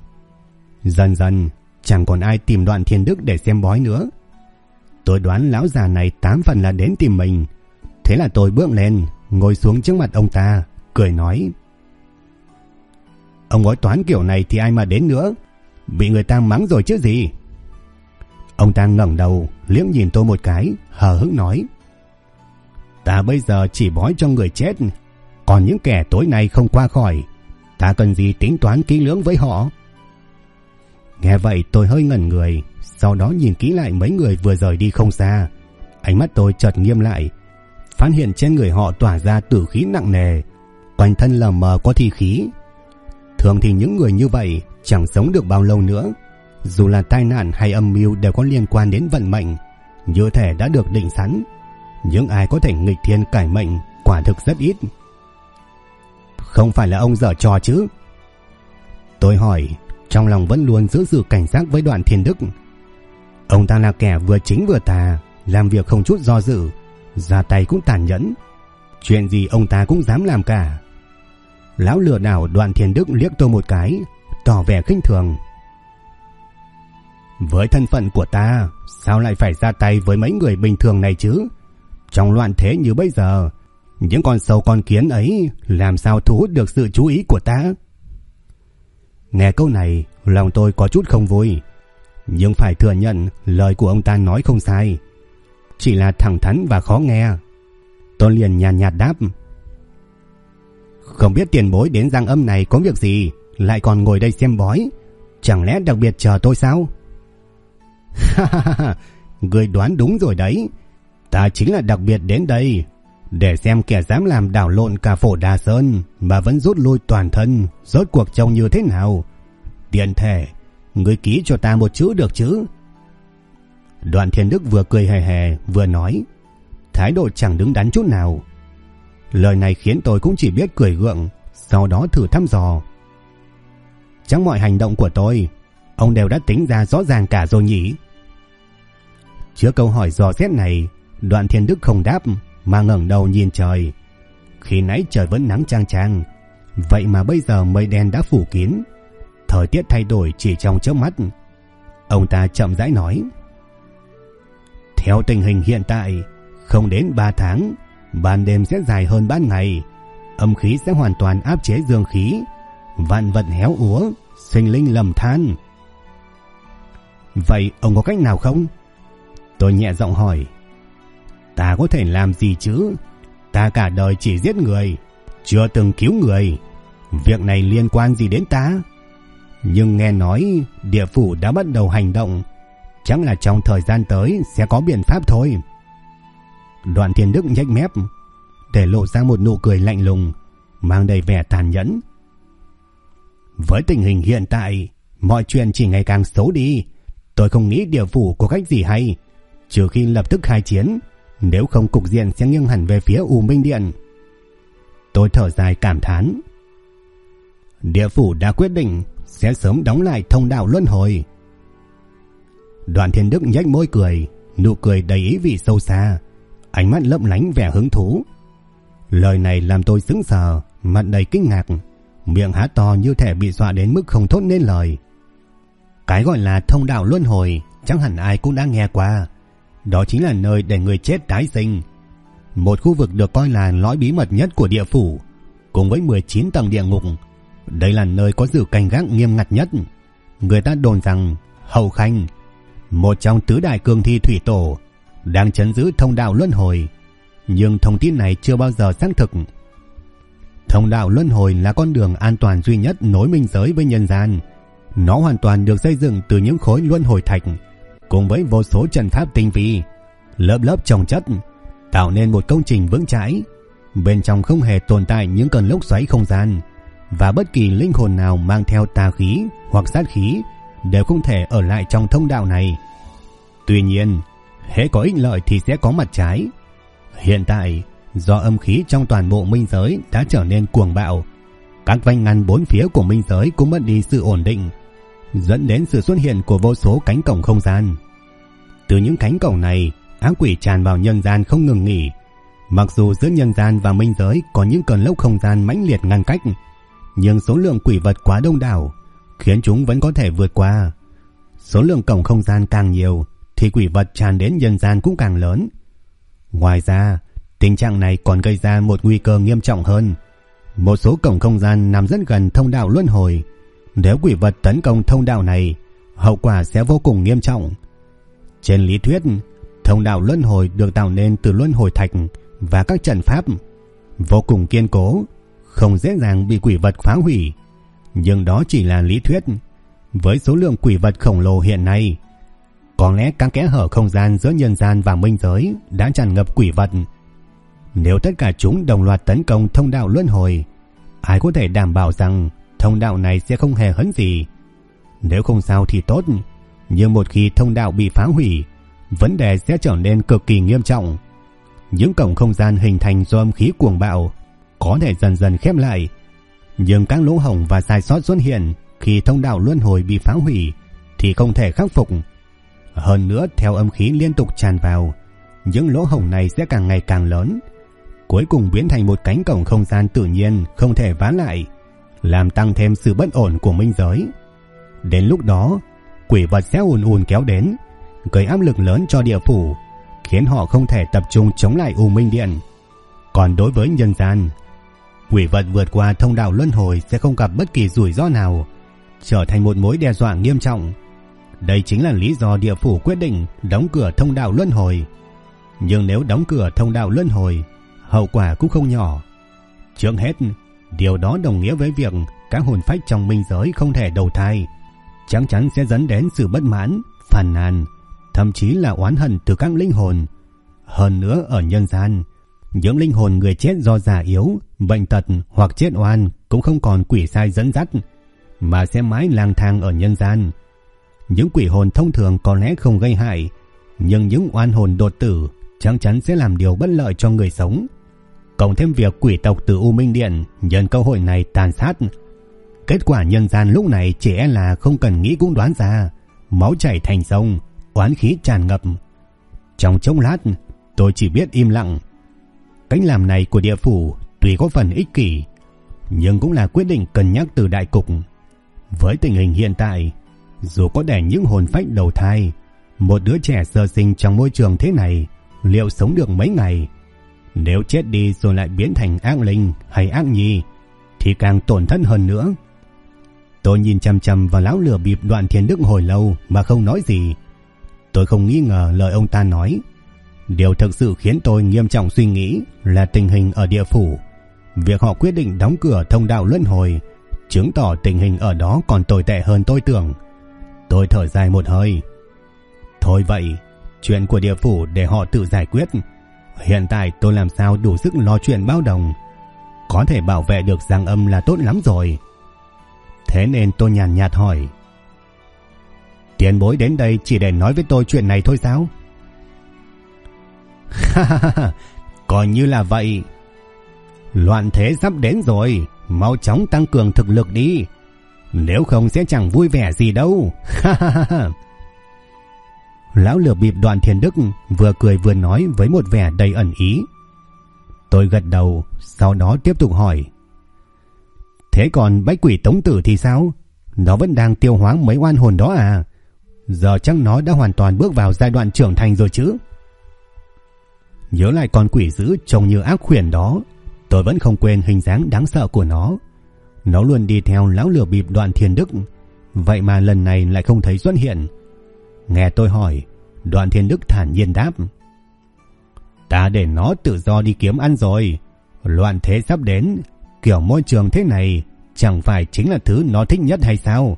Dần dần chẳng còn ai tìm Đoạn Thiên Đức để xem bói nữa. Tôi đoán lão già này 8 phần là đến tìm mình. Thế là tôi bước lên, ngồi xuống trước mặt ông ta, cười nói: ông bói toán kiểu này thì ai mà đến nữa, bị người ta mắng rồi chứ gì. Ông ta ngẩng đầu liếc nhìn tôi một cái, hờ hững nói: ta bây giờ chỉ bói cho người chết, còn những kẻ tối nay không qua khỏi, ta cần gì tính toán kỹ lưỡng với họ. Nghe vậy tôi hơi ngẩn người, sau đó nhìn kỹ lại mấy người vừa rời đi không xa. Ánh mắt tôi chợt nghiêm lại, phát hiện trên người họ tỏa ra tử khí nặng nề, quanh thân lờ mờ có thi khí. Thường thì những người như vậy chẳng sống được bao lâu nữa. Dù là tai nạn hay âm mưu đều có liên quan đến vận mệnh, như thể đã được định sẵn. Những ai có thể nghịch thiên cải mệnh quả thực rất ít. Không phải là ông giở trò chứ? Tôi hỏi, trong lòng vẫn luôn giữ sự cảnh giác với Đoạn Thiên Đức. Ông ta là kẻ vừa chính vừa tà, làm việc không chút do dự, ra tay cũng tàn nhẫn. Chuyện gì ông ta cũng dám làm cả. Lão lừa đảo Đoạn Thiên Đức liếc tôi một cái, tỏ vẻ khinh thường. Với thân phận của ta, sao lại phải ra tay với mấy người bình thường này chứ? Trong loạn thế như bây giờ, những con sâu con kiến ấy làm sao thu hút được sự chú ý của ta? Nghe câu này, lòng tôi có chút không vui, nhưng phải thừa nhận lời của ông ta nói không sai, chỉ là thẳng thắn và khó nghe. Tôi liền nhàn nhạt đáp: không biết tiền bối đến Giang Âm này có việc gì, lại còn ngồi đây xem bói, chẳng lẽ đặc biệt chờ tôi sao? Người đoán đúng rồi đấy, ta chính là đặc biệt đến đây để xem kẻ dám làm đảo lộn cả Phổ Đà Sơn mà vẫn rút lui toàn thân rốt cuộc trông như thế nào. Tiện thể, người ký cho ta một chữ được chứ? Đoạn Thiên Đức vừa cười hề hề vừa nói, thái độ chẳng đứng đắn chút nào. Lời này khiến tôi cũng chỉ biết cười gượng, sau đó thử thăm dò: chắc mọi hành động của tôi ông đều đã tính ra rõ ràng cả rồi nhỉ? Trước câu hỏi dò xét này, Đoạn Thiên Đức không đáp mà ngẩng đầu nhìn trời. Khi nãy trời vẫn nắng chang chang, vậy mà bây giờ mây đen đã phủ kín, thời tiết thay đổi chỉ trong chớp mắt. Ông ta chậm rãi nói: theo tình hình hiện tại, không đến 3 tháng, ban đêm sẽ dài hơn ban ngày, âm khí sẽ hoàn toàn áp chế dương khí, vạn vật héo úa, sinh linh lầm than. Vậy ông có cách nào không? Tôi nhẹ giọng hỏi. Ta có thể làm gì chứ? Ta cả đời chỉ giết người, chưa từng cứu người. Việc này liên quan gì đến ta? Nhưng nghe nói địa phủ đã bắt đầu hành động, chắc là trong thời gian tới sẽ có biện pháp thôi. Đoạn Thiên Đức nhếch mép, để lộ ra một nụ cười lạnh lùng, mang đầy vẻ tàn nhẫn. Với tình hình hiện tại, mọi chuyện chỉ ngày càng xấu đi. Tôi không nghĩ địa phủ có cách gì hay, trừ khi lập tức khai chiến, nếu không cục diện sẽ nghiêng hẳn về phía U Minh Điện. Tôi thở dài cảm thán. Địa phủ đã quyết định sẽ sớm đóng lại thông đạo luân hồi. Đoạn Thiên Đức nhếch môi cười, nụ cười đầy ý vị sâu xa, ánh mắt lấp lánh vẻ hứng thú. Lời này làm tôi sững sờ, mặt đầy kinh ngạc, miệng há to như thể bị dọa đến mức không thốt nên lời. Cái gọi là thông đạo luân hồi chắc hẳn ai cũng đã nghe qua. Đó chính là nơi để người chết tái sinh, một khu vực được coi là lõi bí mật nhất của địa phủ, cùng với 19 tầng địa ngục. Đây là nơi có sự canh gác nghiêm ngặt nhất. Người ta đồn rằng Hậu Khanh, một trong tứ đại cương thi thủy tổ, đang trấn giữ thông đạo luân hồi, nhưng thông tin này chưa bao giờ xác thực. Thông đạo luân hồi là con đường an toàn duy nhất nối minh giới với nhân gian. Nó hoàn toàn được xây dựng từ những khối luân hồi thạch, cùng với vô số trận pháp tinh vi, lớp lớp chồng chất, tạo nên một công trình vững chãi. Bên trong không hề tồn tại những cơn lốc xoáy không gian, và bất kỳ linh hồn nào mang theo tà khí hoặc sát khí đều không thể ở lại trong thông đạo này. Tuy nhiên, hễ có ích lợi thì sẽ có mặt trái. Hiện tại, do âm khí trong toàn bộ minh giới đã trở nên cuồng bạo, các vách ngăn bốn phía của minh giới cũng mất đi sự ổn định, dẫn đến sự xuất hiện của vô số cánh cổng không gian. Từ những cánh cổng này, ác quỷ tràn vào nhân gian không ngừng nghỉ. Mặc dù giữa nhân gian và minh giới có những cơn lốc không gian mãnh liệt ngăn cách, nhưng số lượng quỷ vật quá đông đảo, khiến chúng vẫn có thể vượt qua. Số lượng cổng không gian càng nhiều thì quỷ vật tràn đến nhân gian cũng càng lớn. Ngoài ra, tình trạng này còn gây ra một nguy cơ nghiêm trọng hơn. Một số cổng không gian nằm rất gần thông đạo luân hồi. Nếu quỷ vật tấn công thông đạo này, hậu quả sẽ vô cùng nghiêm trọng. Trên lý thuyết, thông đạo luân hồi được tạo nên từ luân hồi thạch và các trận pháp vô cùng kiên cố, không dễ dàng bị quỷ vật phá hủy. Nhưng đó chỉ là lý thuyết. Với số lượng quỷ vật khổng lồ hiện nay, có lẽ các kẽ hở không gian giữa nhân gian và minh giới đã tràn ngập quỷ vật. Nếu tất cả chúng đồng loạt tấn công thông đạo luân hồi, ai có thể đảm bảo rằng thông đạo này sẽ không hề hấn gì? Nếu không sao thì tốt, nhưng một khi thông đạo bị phá hủy, vấn đề sẽ trở nên cực kỳ nghiêm trọng. Những cổng không gian hình thành do âm khí cuồng bạo có thể dần dần khép lại, nhưng các lỗ hổng và sai sót xuất hiện khi thông đạo luân hồi bị phá hủy thì không thể khắc phục. Hơn nữa, theo âm khí liên tục tràn vào, những lỗ hổng này sẽ càng ngày càng lớn, cuối cùng biến thành một cánh cổng không gian tự nhiên không thể vá lại, làm tăng thêm sự bất ổn của minh giới. Đến lúc đó, quỷ vật sẽ ùn ùn kéo đến, gây áp lực lớn cho địa phủ, khiến họ không thể tập trung chống lại U Minh Điện. Còn đối với nhân gian, quỷ vật vượt qua thông đạo luân hồi sẽ không gặp bất kỳ rủi ro nào, trở thành một mối đe dọa nghiêm trọng. Đây chính là lý do địa phủ quyết định đóng cửa thông đạo luân hồi. Nhưng nếu đóng cửa thông đạo luân hồi, hậu quả cũng không nhỏ. Trước hết, điều đó đồng nghĩa với việc các hồn phách trong minh giới không thể đầu thai, chắc chắn sẽ dẫn đến sự bất mãn, phàn nàn, thậm chí là oán hận từ các linh hồn. Hơn nữa, ở nhân gian, những linh hồn người chết do già yếu, bệnh tật hoặc chết oan cũng không còn quỷ sai dẫn dắt, mà sẽ mãi lang thang ở nhân gian. Những quỷ hồn thông thường có lẽ không gây hại, nhưng những oan hồn đột tử chắc chắn sẽ làm điều bất lợi cho người sống. Cộng thêm việc quỷ tộc từ U Minh Điện nhân cơ hội này tàn sát, kết quả nhân gian lúc này chỉ e là không cần nghĩ cũng đoán ra, máu chảy thành sông, oán khí tràn ngập. Trong chốc lát, tôi chỉ biết im lặng. Cách làm này của địa phủ tuy có phần ích kỷ, nhưng cũng là quyết định cân nhắc từ đại cục. Với tình hình hiện tại, dù có để những hồn phách đầu thai, một đứa trẻ sơ sinh trong môi trường thế này liệu sống được mấy ngày? Nếu chết đi rồi lại biến thành ác linh hay ác nhi thì càng tổn thất hơn nữa. Tôi nhìn chằm chằm vào lão lửa bịp Đoạn Thiên Đức hồi lâu mà không nói gì. Tôi không nghi ngờ lời ông ta nói. Điều thực sự khiến tôi nghiêm trọng suy nghĩ là tình hình ở địa phủ. Việc họ quyết định đóng cửa thông đạo luân hồi chứng tỏ tình hình ở đó còn tồi tệ hơn tôi tưởng. Tôi thở dài một hơi. Thôi vậy, chuyện của địa phủ để họ tự giải quyết. Hiện tại tôi làm sao đủ sức lo chuyện báo đồng. Có thể bảo vệ được Giang Âm là tốt lắm rồi. Thế nên tôi nhàn nhạt hỏi: tiền bối đến đây chỉ để nói với tôi chuyện này thôi sao? Coi như là vậy. Loạn thế sắp đến rồi, mau chóng tăng cường thực lực đi, nếu không sẽ chẳng vui vẻ gì đâu. Lão lừa bịp Đoạn Thiên Đức vừa cười vừa nói với một vẻ đầy ẩn ý. Tôi gật đầu, sau đó tiếp tục hỏi: thế còn bách quỷ Tống Tử thì sao? Nó vẫn đang tiêu hóa mấy oan hồn đó à? Giờ chắc nó đã hoàn toàn bước vào giai đoạn trưởng thành rồi chứ? Nhớ lại con quỷ dữ trông như ác khuyển đó, tôi vẫn không quên hình dáng đáng sợ của nó. Nó luôn đi theo lão lừa bịp Đoạn Thiên Đức, vậy mà lần này lại không thấy xuất hiện. Nghe tôi hỏi, Đoạn Thiên Đức thản nhiên đáp: ta để nó tự do đi kiếm ăn rồi. Loạn thế sắp đến, kiểu môi trường thế này chẳng phải chính là thứ nó thích nhất hay sao?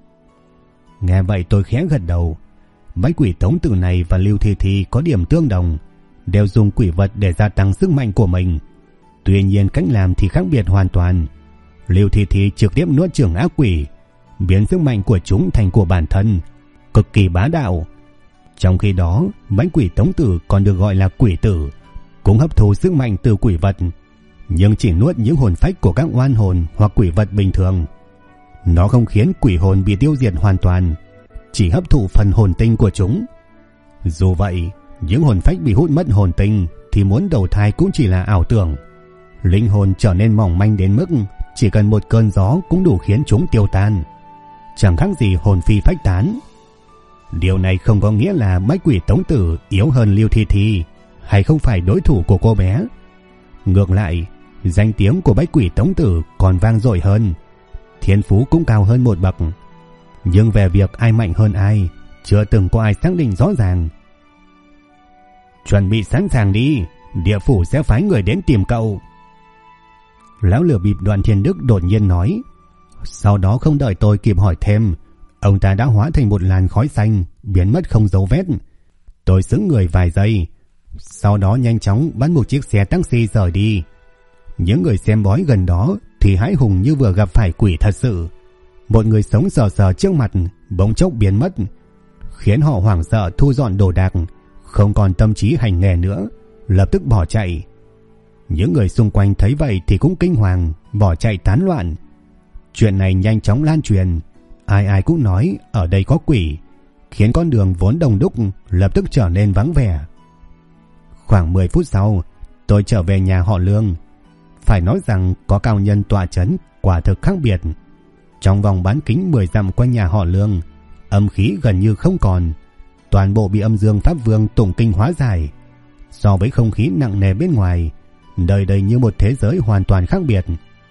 Nghe vậy tôi khẽ gật đầu. Bách quỷ Tống Tử này và Lưu Thi Thi có điểm tương đồng, đều dùng quỷ vật để gia tăng sức mạnh của mình. Tuy nhiên cách làm thì khác biệt hoàn toàn. Lưu Thi Thi trực tiếp nuốt chửng ác quỷ, biến sức mạnh của chúng thành của bản thân, cực kỳ bá đạo. Trong khi đó, bách quỷ Tống Tử còn được gọi là quỷ tử, cũng hấp thu sức mạnh từ quỷ vật, nhưng chỉ nuốt những hồn phách của các oan hồn hoặc quỷ vật bình thường. Nó không khiến quỷ hồn bị tiêu diệt hoàn toàn, chỉ hấp thụ phần hồn tinh của chúng. Dù vậy, những hồn phách bị hút mất hồn tinh thì muốn đầu thai cũng chỉ là ảo tưởng. Linh hồn trở nên mỏng manh đến mức chỉ cần một cơn gió cũng đủ khiến chúng tiêu tan, chẳng khác gì hồn phi phách tán. Điều này không có nghĩa là bách quỷ Tống Tử yếu hơn Lưu Thi Thi hay không phải đối thủ của cô bé. Ngược lại, danh tiếng của bách quỷ Tống Tử còn vang dội hơn, thiên phú cũng cao hơn một bậc. Nhưng về việc ai mạnh hơn ai, chưa từng có ai xác định rõ ràng. Chuẩn bị sẵn sàng đi, địa phủ sẽ phái người đến tìm cậu. Lão lừa bịp Đoạn Thiên Đức đột nhiên nói. Sau đó không đợi tôi kịp hỏi thêm, ông ta đã hóa thành một làn khói xanh, biến mất không dấu vết. Tôi sững người vài giây, sau đó nhanh chóng bắt một chiếc xe taxi rời đi. Những người xem bói gần đó thì hãi hùng như vừa gặp phải quỷ thật sự. Một người sống sờ sờ trước mặt bỗng chốc biến mất, khiến họ hoảng sợ thu dọn đồ đạc, không còn tâm trí hành nghề nữa, lập tức bỏ chạy. Những người xung quanh thấy vậy thì cũng kinh hoàng, bỏ chạy tán loạn. Chuyện này nhanh chóng lan truyền, ai ai cũng nói ở đây có quỷ, khiến con đường vốn đông đúc lập tức trở nên vắng vẻ. Khoảng 10 phút sau, tôi trở về nhà họ Lương. Phải nói rằng có cao nhân tọa chấn quả thực khác biệt. Trong vòng bán kính 10 dặm quanh nhà họ Lương, âm khí gần như không còn, toàn bộ bị âm dương pháp vương tụng kinh hóa giải. So với không khí nặng nề bên ngoài, nơi đây như một thế giới hoàn toàn khác biệt.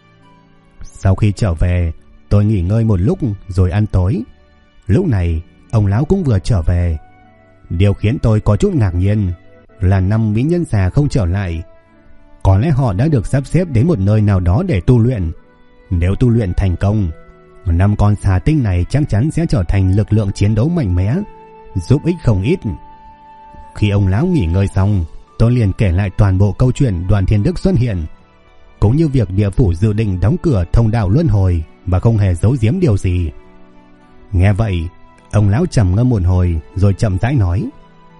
Sau khi trở về, tôi nghỉ ngơi một lúc rồi ăn tối. Lúc này, ông lão cũng vừa trở về. Điều khiến tôi có chút ngạc nhiên là 5 mỹ nhân xà không trở lại. Có lẽ họ đã được sắp xếp đến một nơi nào đó để tu luyện. Nếu tu luyện thành công, 5 con xà tinh này chắc chắn sẽ trở thành lực lượng chiến đấu mạnh mẽ, giúp ích không ít. Khi ông lão nghỉ ngơi xong, tôi liền kể lại toàn bộ câu chuyện Đoạn Thiên Đức xuất hiện, cũng như việc địa phủ dự định đóng cửa thông đạo luân hồi mà không hề giấu giếm điều gì. Nghe vậy, ông lão trầm ngâm một hồi rồi chậm rãi nói: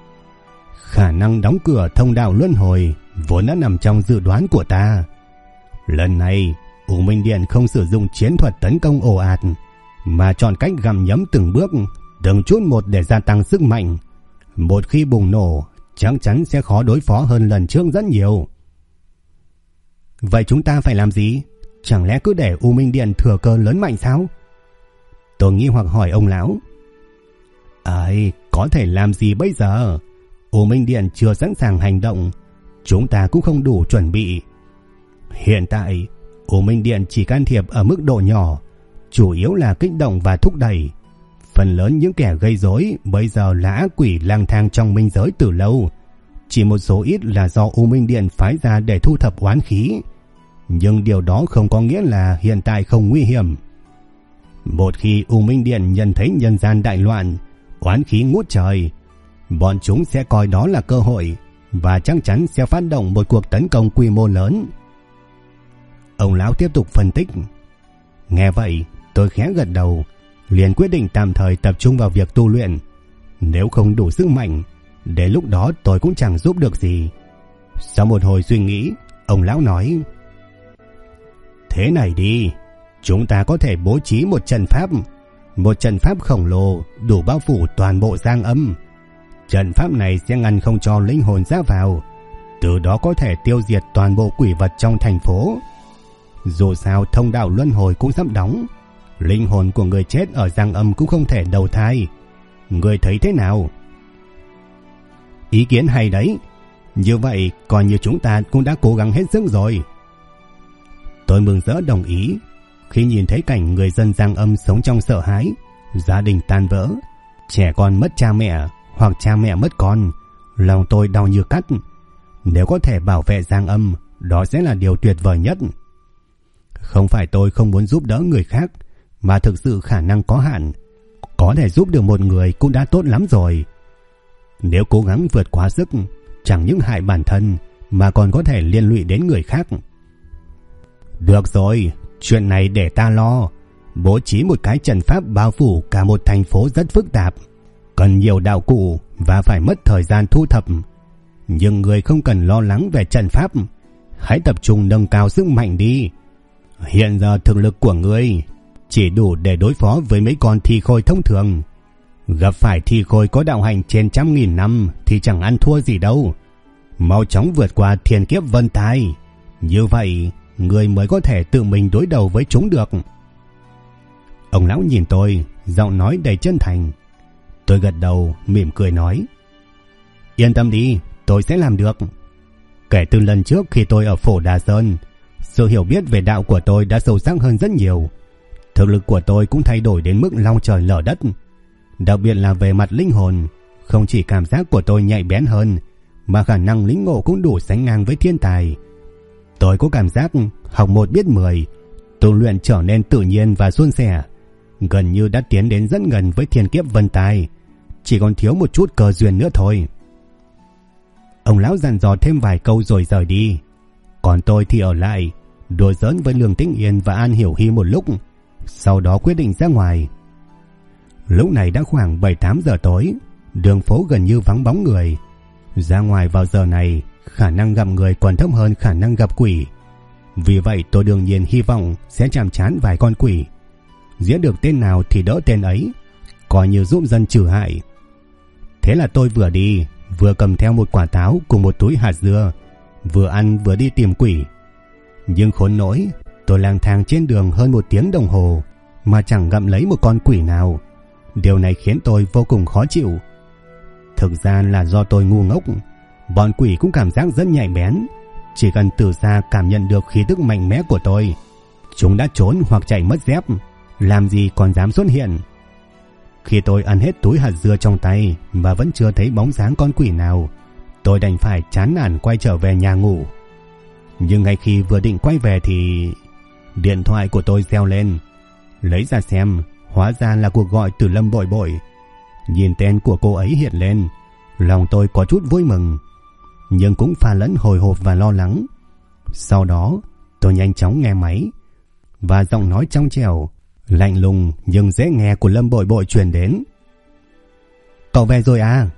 khả năng đóng cửa thông đạo luân hồi vốn đã nằm trong dự đoán của ta. Lần này, U Minh Điện không sử dụng chiến thuật tấn công ồ ạt, mà chọn cách gặm nhấm từng bước, từng chút một để gia tăng sức mạnh. Một khi bùng nổ, chắc chắn sẽ khó đối phó hơn lần trước rất nhiều. Vậy chúng ta phải làm gì? Chẳng lẽ cứ để U Minh Điện thừa cơ lớn mạnh sao? Tôi nghi hoặc hỏi ông lão. Có thể làm gì bây giờ? U Minh Điện chưa sẵn sàng hành động, chúng ta cũng không đủ chuẩn bị. Hiện tại, U Minh Điện chỉ can thiệp ở mức độ nhỏ, chủ yếu là kích động và thúc đẩy. Phần lớn những kẻ gây rối bây giờ là ác quỷ lang thang trong minh giới từ lâu. Chỉ một số ít là do U Minh Điện phái ra để thu thập oán khí. Nhưng điều đó không có nghĩa là hiện tại không nguy hiểm. Một khi U Minh Điện nhận thấy nhân gian đại loạn, oán khí ngút trời, bọn chúng sẽ coi đó là cơ hội và chắc chắn sẽ phát động một cuộc tấn công quy mô lớn. Ông lão tiếp tục phân tích. Nghe vậy, tôi khẽ gật đầu, liền quyết định tạm thời tập trung vào việc tu luyện. Nếu không đủ sức mạnh, đến lúc đó tôi cũng chẳng giúp được gì. Sau một hồi suy nghĩ, ông lão nói: Thế này đi, chúng ta có thể bố trí một trận pháp khổng lồ đủ bao phủ toàn bộ Giang Âm. Trận pháp này sẽ ngăn không cho linh hồn ra vào, từ đó có thể tiêu diệt toàn bộ quỷ vật trong thành phố. Dù sao thông đạo luân hồi cũng sắp đóng, linh hồn của người chết ở Giang Âm cũng không thể đầu thai. Người thấy thế nào? Ý kiến hay đấy. Như vậy coi như chúng ta cũng đã cố gắng hết sức rồi. Tôi mừng rỡ đồng ý. Khi nhìn thấy cảnh người dân Giang Âm sống trong sợ hãi, gia đình tan vỡ, trẻ con mất cha mẹ hoặc cha mẹ mất con, lòng tôi đau như cắt. Nếu có thể bảo vệ Giang Âm, đó sẽ là điều tuyệt vời nhất. Không phải tôi không muốn giúp đỡ người khác, mà thực sự khả năng có hạn. Có thể giúp được một người cũng đã tốt lắm rồi. Nếu cố gắng vượt quá sức, chẳng những hại bản thân mà còn có thể liên lụy đến người khác. Được rồi, chuyện này để ta lo. Bố trí một cái trận pháp bao phủ cả một thành phố rất phức tạp, cần nhiều đạo cụ và phải mất thời gian thu thập. Nhưng người không cần lo lắng về trận pháp, hãy tập trung nâng cao sức mạnh đi. Hiện giờ thực lực của ngươi chỉ đủ để đối phó với mấy con thi khôi thông thường. Gặp phải thi khôi có đạo hành trên 100.000 năm thì chẳng ăn thua gì đâu. Mau chóng vượt qua thiên kiếp vân tai, như vậy ngươi mới có thể tự mình đối đầu với chúng được. Ông lão nhìn tôi, giọng nói đầy chân thành. Tôi gật đầu, mỉm cười nói: Yên tâm đi, tôi sẽ làm được. Kể từ lần trước khi tôi ở Phổ Đà Sơn, sự hiểu biết về đạo của tôi đã sâu sắc hơn rất nhiều. Thực lực của tôi cũng thay đổi đến mức long trời lở đất. Đặc biệt là về mặt linh hồn, không chỉ cảm giác của tôi nhạy bén hơn, mà khả năng lĩnh ngộ cũng đủ sánh ngang với thiên tài. Tôi có cảm giác học một biết 10, tu luyện trở nên tự nhiên và suôn sẻ, gần như đã tiến đến rất gần với thiên kiếp vân tai, chỉ còn thiếu một chút cơ duyên nữa thôi. Ông lão dặn dò thêm vài câu rồi rời đi. Còn tôi thì ở lại, đùa giỡn với Lương Tĩnh Yên và An Hiểu Hy một lúc, sau đó quyết định ra ngoài. Lúc này đã khoảng 7-8 giờ tối, đường phố gần như vắng bóng người. Ra ngoài vào giờ này, khả năng gặp người còn thấp hơn khả năng gặp quỷ. Vì vậy tôi đương nhiên hy vọng sẽ chạm trán vài con quỷ. Giết được tên nào thì đỡ tên ấy, coi như giúp dân trừ hại. Thế là tôi vừa đi, vừa cầm theo một quả táo cùng một túi hạt dưa, vừa ăn vừa đi tìm quỷ. Nhưng khốn nỗi, tôi lang thang trên đường hơn 1 tiếng đồng hồ mà chẳng gặm lấy một con quỷ nào. Điều này khiến tôi vô cùng khó chịu. Thực ra là do tôi ngu ngốc. Bọn quỷ cũng cảm giác rất nhạy bén. Chỉ cần từ xa cảm nhận được khí tức mạnh mẽ của tôi, chúng đã trốn hoặc chạy mất dép, làm gì còn dám xuất hiện. Khi tôi ăn hết túi hạt dưa trong tay mà vẫn chưa thấy bóng dáng con quỷ nào, tôi đành phải chán nản quay trở về nhà ngủ. Nhưng ngay khi vừa định quay về thì điện thoại của tôi reo lên. Lấy ra xem, hóa ra là cuộc gọi từ Lâm Bội Bội. Nhìn tên của cô ấy hiện lên, lòng tôi có chút vui mừng, nhưng cũng pha lẫn hồi hộp và lo lắng. Sau đó tôi nhanh chóng nghe máy, và giọng nói trong trẻo, lạnh lùng nhưng dễ nghe của Lâm Bội Bội truyền đến. Cậu về rồi à?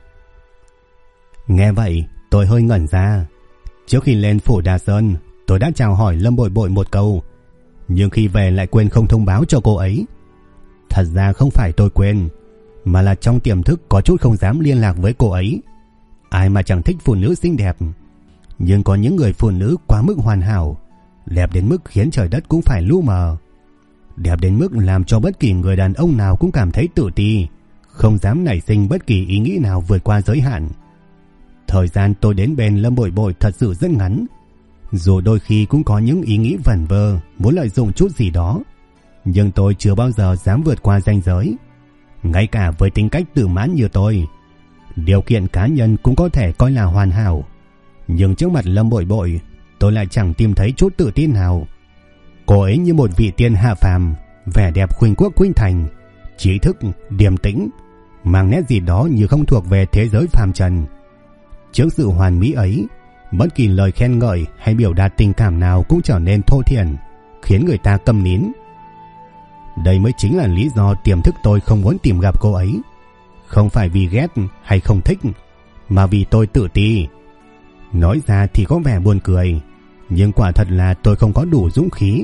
Nghe vậy tôi hơi ngẩn ra. Trước khi lên Phủ Đà Sơn, tôi đã chào hỏi Lâm Bội Bội một câu, nhưng khi về lại quên không thông báo cho cô ấy. Thật ra không phải tôi quên, mà là trong tiềm thức có chút không dám liên lạc với cô ấy. Ai mà chẳng thích phụ nữ xinh đẹp, nhưng có những người phụ nữ quá mức hoàn hảo, đẹp đến mức khiến trời đất cũng phải lu mờ, đẹp đến mức làm cho bất kỳ người đàn ông nào cũng cảm thấy tự ti, không dám nảy sinh bất kỳ ý nghĩ nào vượt qua giới hạn. Thời gian tôi đến bên Lâm Bội Bội thật sự rất ngắn, dù đôi khi cũng có những ý nghĩ vẩn vơ muốn lợi dụng chút gì đó, nhưng tôi chưa bao giờ dám vượt qua ranh giới. Ngay cả với tính cách tự mãn như tôi, điều kiện cá nhân cũng có thể coi là hoàn hảo, nhưng trước mặt Lâm Bội Bội, tôi lại chẳng tìm thấy chút tự tin nào. Cô ấy như một vị tiên hạ phàm, vẻ đẹp khuynh quốc khuynh thành, trí thức, điềm tĩnh, mang nét gì đó như không thuộc về thế giới phàm trần. Trước sự hoàn mỹ ấy, bất kỳ lời khen ngợi hay biểu đạt tình cảm nào cũng trở nên thô thiển, khiến người ta câm nín. Đây mới chính là lý do tiềm thức tôi không muốn tìm gặp cô ấy. Không phải vì ghét hay không thích, mà vì tôi tự ti. Nói ra thì có vẻ buồn cười, nhưng quả thật là tôi không có đủ dũng khí.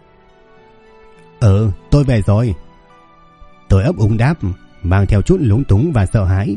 Tôi về rồi. Tôi ấp úng đáp, mang theo chút lúng túng và sợ hãi.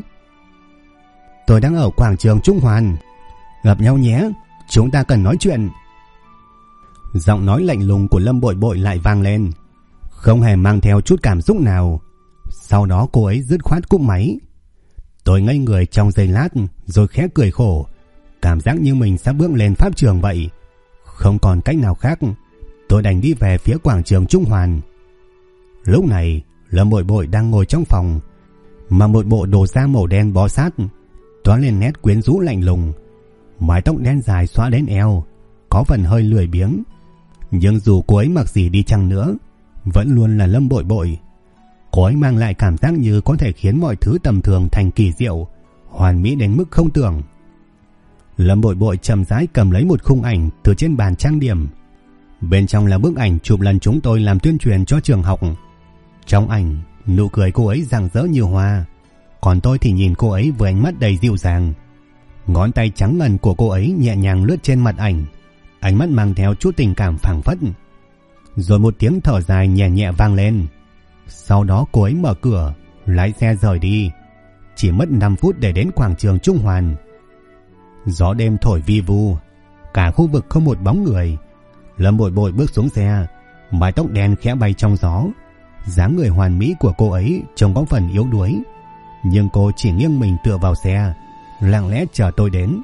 Tôi đang ở quảng trường Trung Hoàn. Gặp nhau nhé, chúng ta cần nói chuyện. Giọng nói lạnh lùng của Lâm Bội Bội lại vang lên, không hề mang theo chút cảm xúc nào. Sau đó cô ấy dứt khoát cúp máy. Tôi ngây người trong giây lát, rồi khẽ cười khổ, cảm giác như mình sắp bước lên pháp trường vậy. Không còn cách nào khác, tôi đành đi về phía quảng trường Trung Hoàn. Lúc này Lâm Bội Bội đang ngồi trong phòng, mà một bộ đồ da màu đen bó sát, toán lên nét quyến rũ lạnh lùng. Mái tóc đen dài xõa đến eo, có phần hơi lười biếng, nhưng dù cô ấy mặc gì đi chăng nữa, vẫn luôn là Lâm Bội Bội. Cô ấy mang lại cảm giác như có thể khiến mọi thứ tầm thường thành kỳ diệu, hoàn mỹ đến mức không tưởng. Lâm Bội Bội chậm rãi cầm lấy một khung ảnh từ trên bàn trang điểm. Bên trong là bức ảnh chụp lần chúng tôi làm tuyên truyền cho trường học. Trong ảnh, nụ cười cô ấy rạng rỡ như hoa, còn tôi thì nhìn cô ấy với ánh mắt đầy dịu dàng. Ngón tay trắng ngần của cô ấy nhẹ nhàng lướt trên mặt ảnh, ánh mắt mang theo chút tình cảm phảng phất. Rồi một tiếng thở dài nhẹ nhẹ vang lên. Sau đó cô ấy mở cửa, lái xe rời đi. Chỉ mất 5 phút để đến quảng trường Trung Hoàn. Gió đêm thổi vi vu, cả khu vực không một bóng người. Lâm Bội Bội bước xuống xe, mái tóc đen khẽ bay trong gió. Dáng người hoàn mỹ của cô ấy trông có phần yếu đuối, nhưng cô chỉ nghiêng mình tựa vào xe, lặng lẽ chờ tôi đến.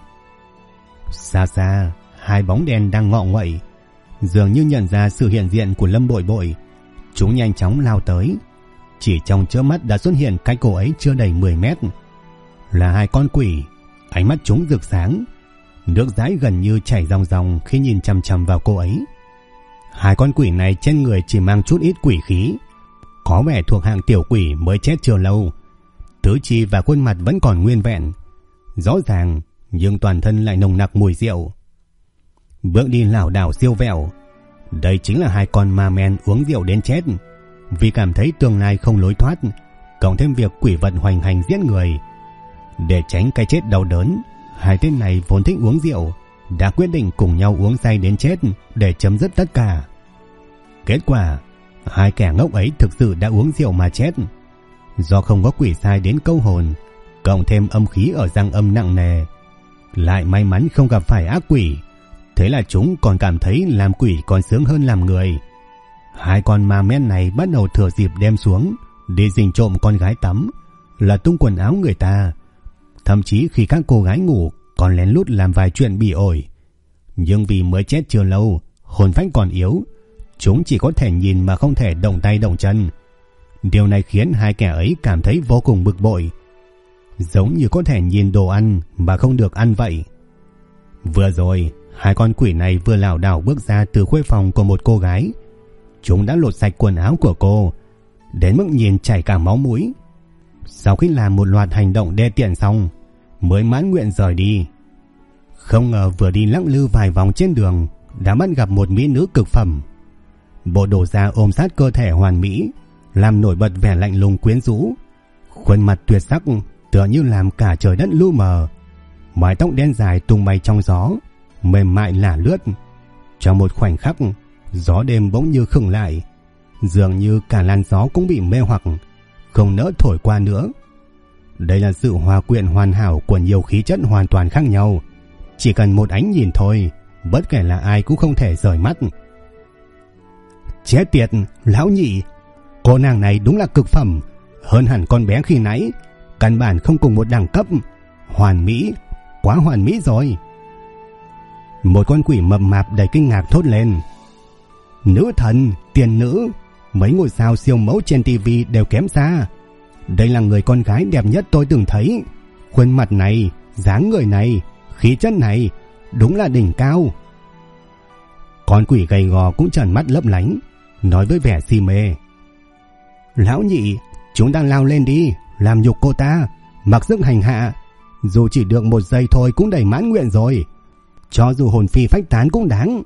Xa xa, hai bóng đen đang ngọ nguậy, dường như nhận ra sự hiện diện của Lâm Bội Bội. Chúng nhanh chóng lao tới, chỉ trong chớp mắt đã xuất hiện cách cô ấy chưa đầy 10 mét. Là hai con quỷ, ánh mắt chúng rực sáng, nước dãi gần như chảy ròng ròng khi nhìn chằm chằm vào cô ấy. Hai con quỷ này trên người chỉ mang chút ít quỷ khí, có vẻ thuộc hạng tiểu quỷ mới chết chưa lâu. Tứ chi và khuôn mặt vẫn còn nguyên vẹn, rõ ràng, nhưng toàn thân lại nồng nặc mùi rượu. Bước đi lảo đảo siêu vẹo. Đây chính là hai con ma men uống rượu đến chết, vì cảm thấy tương lai không lối thoát, cộng thêm việc quỷ vật hoành hành giết người. Để tránh cái chết đau đớn, hai tên này vốn thích uống rượu, đã quyết định cùng nhau uống say đến chết để chấm dứt tất cả. Kết quả, hai kẻ ngốc ấy thực sự đã uống rượu mà chết. Do không có quỷ sai đến câu hồn, cộng thêm âm khí ở răng âm nặng nề, lại may mắn không gặp phải ác quỷ, thế là chúng còn cảm thấy làm quỷ còn sướng hơn làm người. Hai con ma men này bắt đầu thừa dịp đêm xuống, đi rình trộm con gái tắm, là tung quần áo người ta. Thậm chí khi các cô gái ngủ còn lén lút làm vài chuyện bị ổi. Nhưng vì mới chết chưa lâu, hồn phách còn yếu, chúng chỉ có thể nhìn mà không thể động tay động chân. Điều này khiến hai kẻ ấy cảm thấy vô cùng bực bội, giống như có thể nhìn đồ ăn mà không được ăn vậy. Vừa rồi, hai con quỷ này vừa lảo đảo bước ra từ khuê phòng của một cô gái. Chúng đã lột sạch quần áo của cô, đến mức nhìn chảy cả máu mũi. Sau khi làm một loạt hành động đê tiện xong, mới mãn nguyện rời đi. Không ngờ vừa đi lắc lư vài vòng trên đường, đã bắt gặp một mỹ nữ cực phẩm. Bộ đồ da ôm sát cơ thể hoàn mỹ, làm nổi bật vẻ lạnh lùng quyến rũ. Khuôn mặt tuyệt sắc tựa như làm cả trời đất lu mờ. Mái tóc đen dài tung bay trong gió, mềm mại lả lướt. Trong một khoảnh khắc, gió đêm bỗng như khựng lại, dường như cả làn gió cũng bị mê hoặc, không nỡ thổi qua nữa. Đây là sự hòa quyện hoàn hảo của nhiều khí chất hoàn toàn khác nhau. Chỉ cần một ánh nhìn thôi, bất kể là ai cũng không thể rời mắt. Chết tiệt, lão nhị, cô nàng này đúng là cực phẩm, hơn hẳn con bé khi nãy, căn bản không cùng một đẳng cấp. Hoàn mỹ, quá hoàn mỹ rồi. Một con quỷ mập mạp đầy kinh ngạc thốt lên. Nữ thần, tiền nữ, mấy ngôi sao siêu mẫu trên tivi đều kém xa. đây là người con gái đẹp nhất tôi từng thấy. Khuôn mặt này, dáng người này, khí chất này, đúng là đỉnh cao. Con quỷ gầy gò cũng tròn mắt lấp lánh, nói với vẻ si mê. Lão nhị, chúng ta lao lên đi, làm nhục cô ta, mặc sức hành hạ. Dù chỉ được 1 giây thôi cũng đầy mãn nguyện rồi. Cho dù hồn phi phách tán cũng đáng.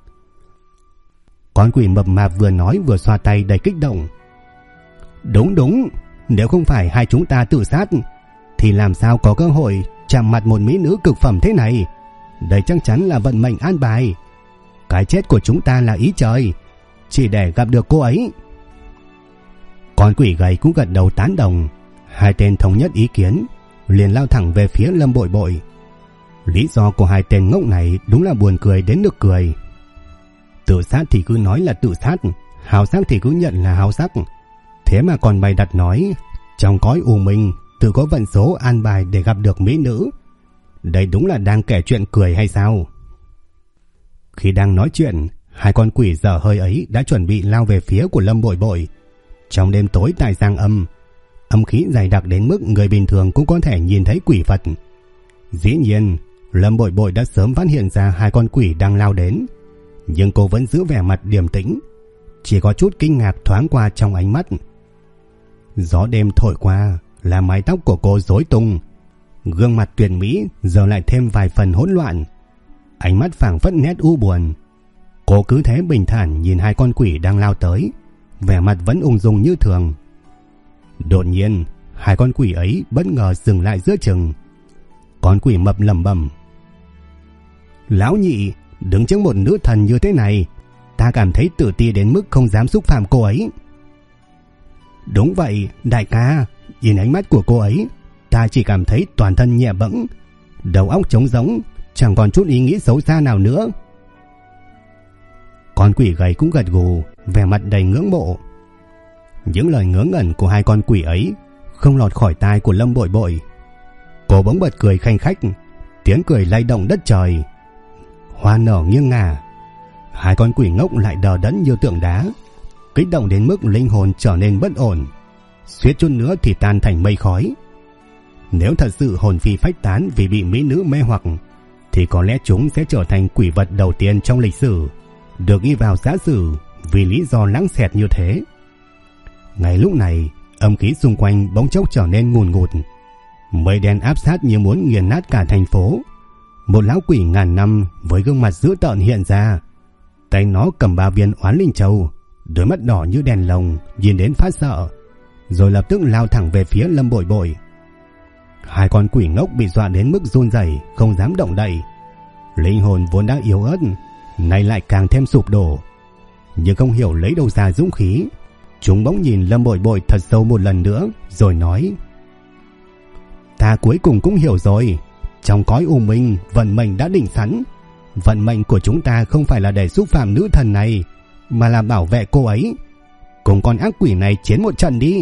Con quỷ mập mạp vừa nói vừa xoa tay đầy kích động. Đúng, nếu không phải hai chúng ta tự sát thì làm sao có cơ hội chạm mặt một mỹ nữ cực phẩm thế này. Đây chắc chắn là vận mệnh an bài. Cái chết của chúng ta là ý trời, chỉ để gặp được cô ấy. Con quỷ gầy cũng gật đầu tán đồng. Hai tên thống nhất ý kiến, liền lao thẳng về phía Lâm Bội Bội. Lý do của hai tên ngốc này đúng là buồn cười đến nực cười. Tự sát thì cứ nói là tự sát, hào sắc thì cứ nhận là hào sắc. Thế mà còn bày đặt nói trong cõi u minh tự có vận số an bài để gặp được mỹ nữ. Đây đúng là đang kể chuyện cười hay sao? Khi đang nói chuyện, hai con quỷ dở hơi ấy đã chuẩn bị lao về phía của Lâm Bội Bội. Trong đêm tối tại Giang Âm, âm khí dày đặc đến mức người bình thường cũng có thể nhìn thấy quỷ vật. Dĩ nhiên, Lâm Bội Bội đã sớm phát hiện ra hai con quỷ đang lao đến, nhưng cô vẫn giữ vẻ mặt điềm tĩnh, chỉ có chút kinh ngạc thoáng qua trong ánh mắt. Gió đêm thổi qua làm mái tóc của cô rối tung, gương mặt tuyệt mỹ giờ lại thêm vài phần hỗn loạn, ánh mắt phảng phất nét u buồn. Cô cứ thế bình thản nhìn hai con quỷ đang lao tới, vẻ mặt vẫn ung dung như thường. Đột nhiên, hai con quỷ ấy bất ngờ dừng lại giữa chừng. Con quỷ mập lẩm bẩm: Lão nhị, đứng trước một nữ thần như thế này, ta cảm thấy tự ti đến mức không dám xúc phạm cô ấy. Đúng vậy, đại ca, nhìn ánh mắt của cô ấy, ta chỉ cảm thấy toàn thân nhẹ bẫng, đầu óc trống rỗng, chẳng còn chút ý nghĩ xấu xa nào nữa. Con quỷ gầy cũng gật gù, vẻ mặt đầy ngưỡng mộ. Những lời ngớ ngẩn của hai con quỷ ấy không lọt khỏi tai của Lâm Bội Bội. Cô bỗng bật cười khanh khách, tiếng cười lay động đất trời. Hoa nở nghiêng ngả. Hai con quỷ ngốc lại đờ đẫn như tượng đá, kích động đến mức linh hồn trở nên bất ổn, suýt chút nữa thì tan thành mây khói. Nếu thật sự hồn phi phách tán vì bị mỹ nữ mê hoặc, thì có lẽ chúng sẽ trở thành quỷ vật đầu tiên trong lịch sử được ghi vào giả sử vì lý do lãng xẹt như thế. Ngay lúc này, âm khí xung quanh bỗng chốc trở nên ngùn ngụt, mây đen áp sát như muốn nghiền nát cả thành phố. Một lão quỷ ngàn năm với gương mặt dữ tợn hiện ra, tay nó cầm 3 viên oán linh châu, đôi mắt đỏ như đèn lồng, nhìn đến phát sợ, rồi lập tức lao thẳng về phía Lâm Bội Bội. Hai con quỷ ngốc bị dọa đến mức run rẩy, không dám động đậy. Linh hồn vốn đã yếu ớt, nay lại càng thêm sụp đổ. Nhưng không hiểu lấy đâu ra dũng khí, chúng bỗng nhìn Lâm Bội Bội thật sâu một lần nữa, rồi nói: Ta cuối cùng cũng hiểu rồi. Trong cõi u minh, vận mệnh đã định sẵn. Vận mệnh của chúng ta không phải là để xúc phạm nữ thần này, mà là bảo vệ cô ấy. Cùng con ác quỷ này chiến một trận đi.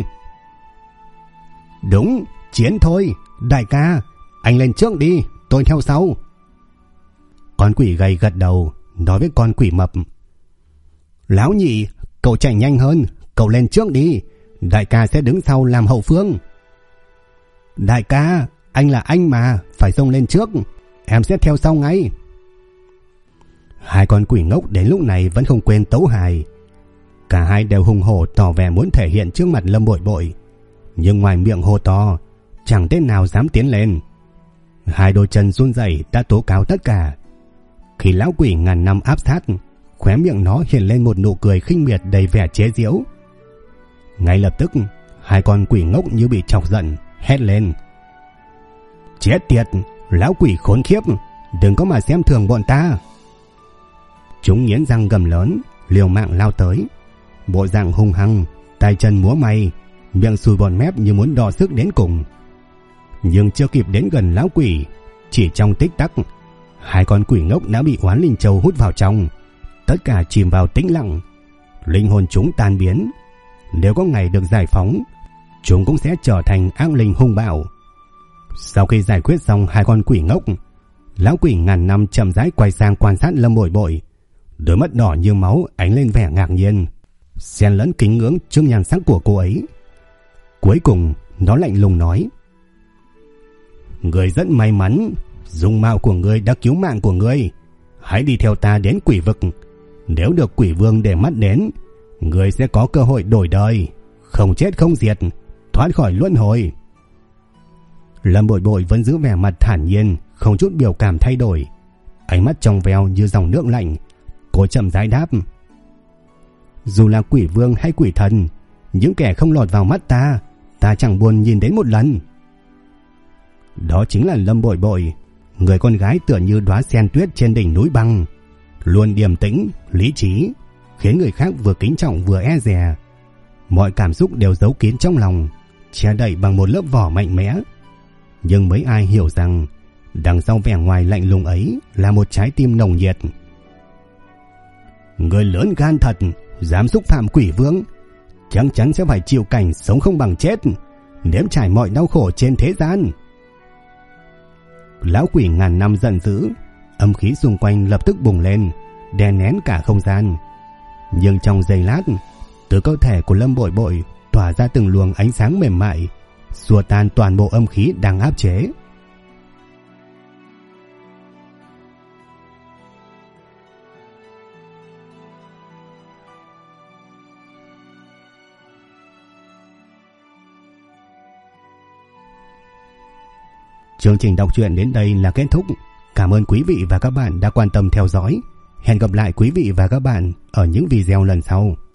Đúng, chiến thôi. Đại ca, anh lên trước đi, tôi theo sau. Con quỷ gầy gật đầu, nói với con quỷ mập: Lão nhị, cậu chạy nhanh hơn, cậu lên trước đi, đại ca sẽ đứng sau làm hậu phương. Đại ca, anh là anh mà, phải xông lên trước, em sẽ theo sau ngay. Hai con quỷ ngốc đến lúc này vẫn không quên tấu hài. Cả hai đều hùng hổ tỏ vẻ muốn thể hiện trước mặt Lâm Bội Bội, nhưng ngoài miệng hô to, chẳng tên nào dám tiến lên. Hai đôi chân run rẩy đã tố cáo tất cả. Khi lão quỷ ngàn năm áp sát, khóe miệng nó hiện lên một nụ cười khinh miệt đầy vẻ chế giễu. Ngay lập tức, hai con quỷ ngốc như bị chọc giận, hét lên: Chết tiệt, lão quỷ khốn khiếp, đừng có mà xem thường bọn ta. Chúng nghiến răng gầm lớn, liều mạng lao tới, bộ dạng hung hăng, tay chân múa may, miệng sùi bọt mép như muốn đọ sức đến cùng. Nhưng chưa kịp đến gần lão quỷ, chỉ trong tích tắc, hai con quỷ ngốc đã bị oán linh châu hút vào trong, tất cả chìm vào tĩnh lặng. Linh hồn chúng tan biến. Nếu có ngày được giải phóng, chúng cũng sẽ trở thành ác linh hung bạo. Sau khi giải quyết xong hai con quỷ ngốc, lão quỷ ngàn năm chậm rãi quay sang quan sát Lâm Bội Bội, đôi mắt đỏ như máu ánh lên vẻ ngạc nhiên, xen lẫn kính ngưỡng trước nhan sắc của cô ấy. Cuối cùng Nó lạnh lùng nói: Người rất may mắn, dung mạo của người đã cứu mạng của người. Hãy đi theo ta đến quỷ vực. Nếu được quỷ vương để mắt đến, người sẽ có cơ hội đổi đời, không chết không diệt, thoát khỏi luân hồi. Lâm Bội Bội vẫn giữ vẻ mặt thản nhiên, không chút biểu cảm thay đổi, ánh mắt trong veo như dòng nước lạnh. Cô chậm rãi đáp: Dù là quỷ vương hay quỷ thần, những kẻ không lọt vào mắt ta, ta chẳng buồn nhìn đến một lần. Đó chính là Lâm Bội Bội, người con gái tựa như đóa sen tuyết trên đỉnh núi băng, luôn điềm tĩnh, lý trí, khiến người khác vừa kính trọng vừa e dè. Mọi cảm xúc đều giấu kín trong lòng, che đậy bằng một lớp vỏ mạnh mẽ. Nhưng mấy ai hiểu rằng đằng sau vẻ ngoài lạnh lùng ấy là một trái tim nồng nhiệt. Người lớn gan thật, dám xúc phạm quỷ vương, chắc chắn sẽ phải chịu cảnh sống không bằng chết, nếm trải mọi đau khổ trên thế gian. Lão quỷ ngàn năm giận dữ, âm khí xung quanh lập tức bùng lên, đè nén cả không gian. Nhưng trong giây lát, từ cơ thể của Lâm Bội Bội tỏa ra từng luồng ánh sáng mềm mại, xua tan toàn bộ âm khí đang áp chế. Chương trình đọc truyện đến đây là kết thúc. Cảm ơn quý vị và các bạn đã quan tâm theo dõi. Hẹn gặp lại quý vị và các bạn ở những video lần sau.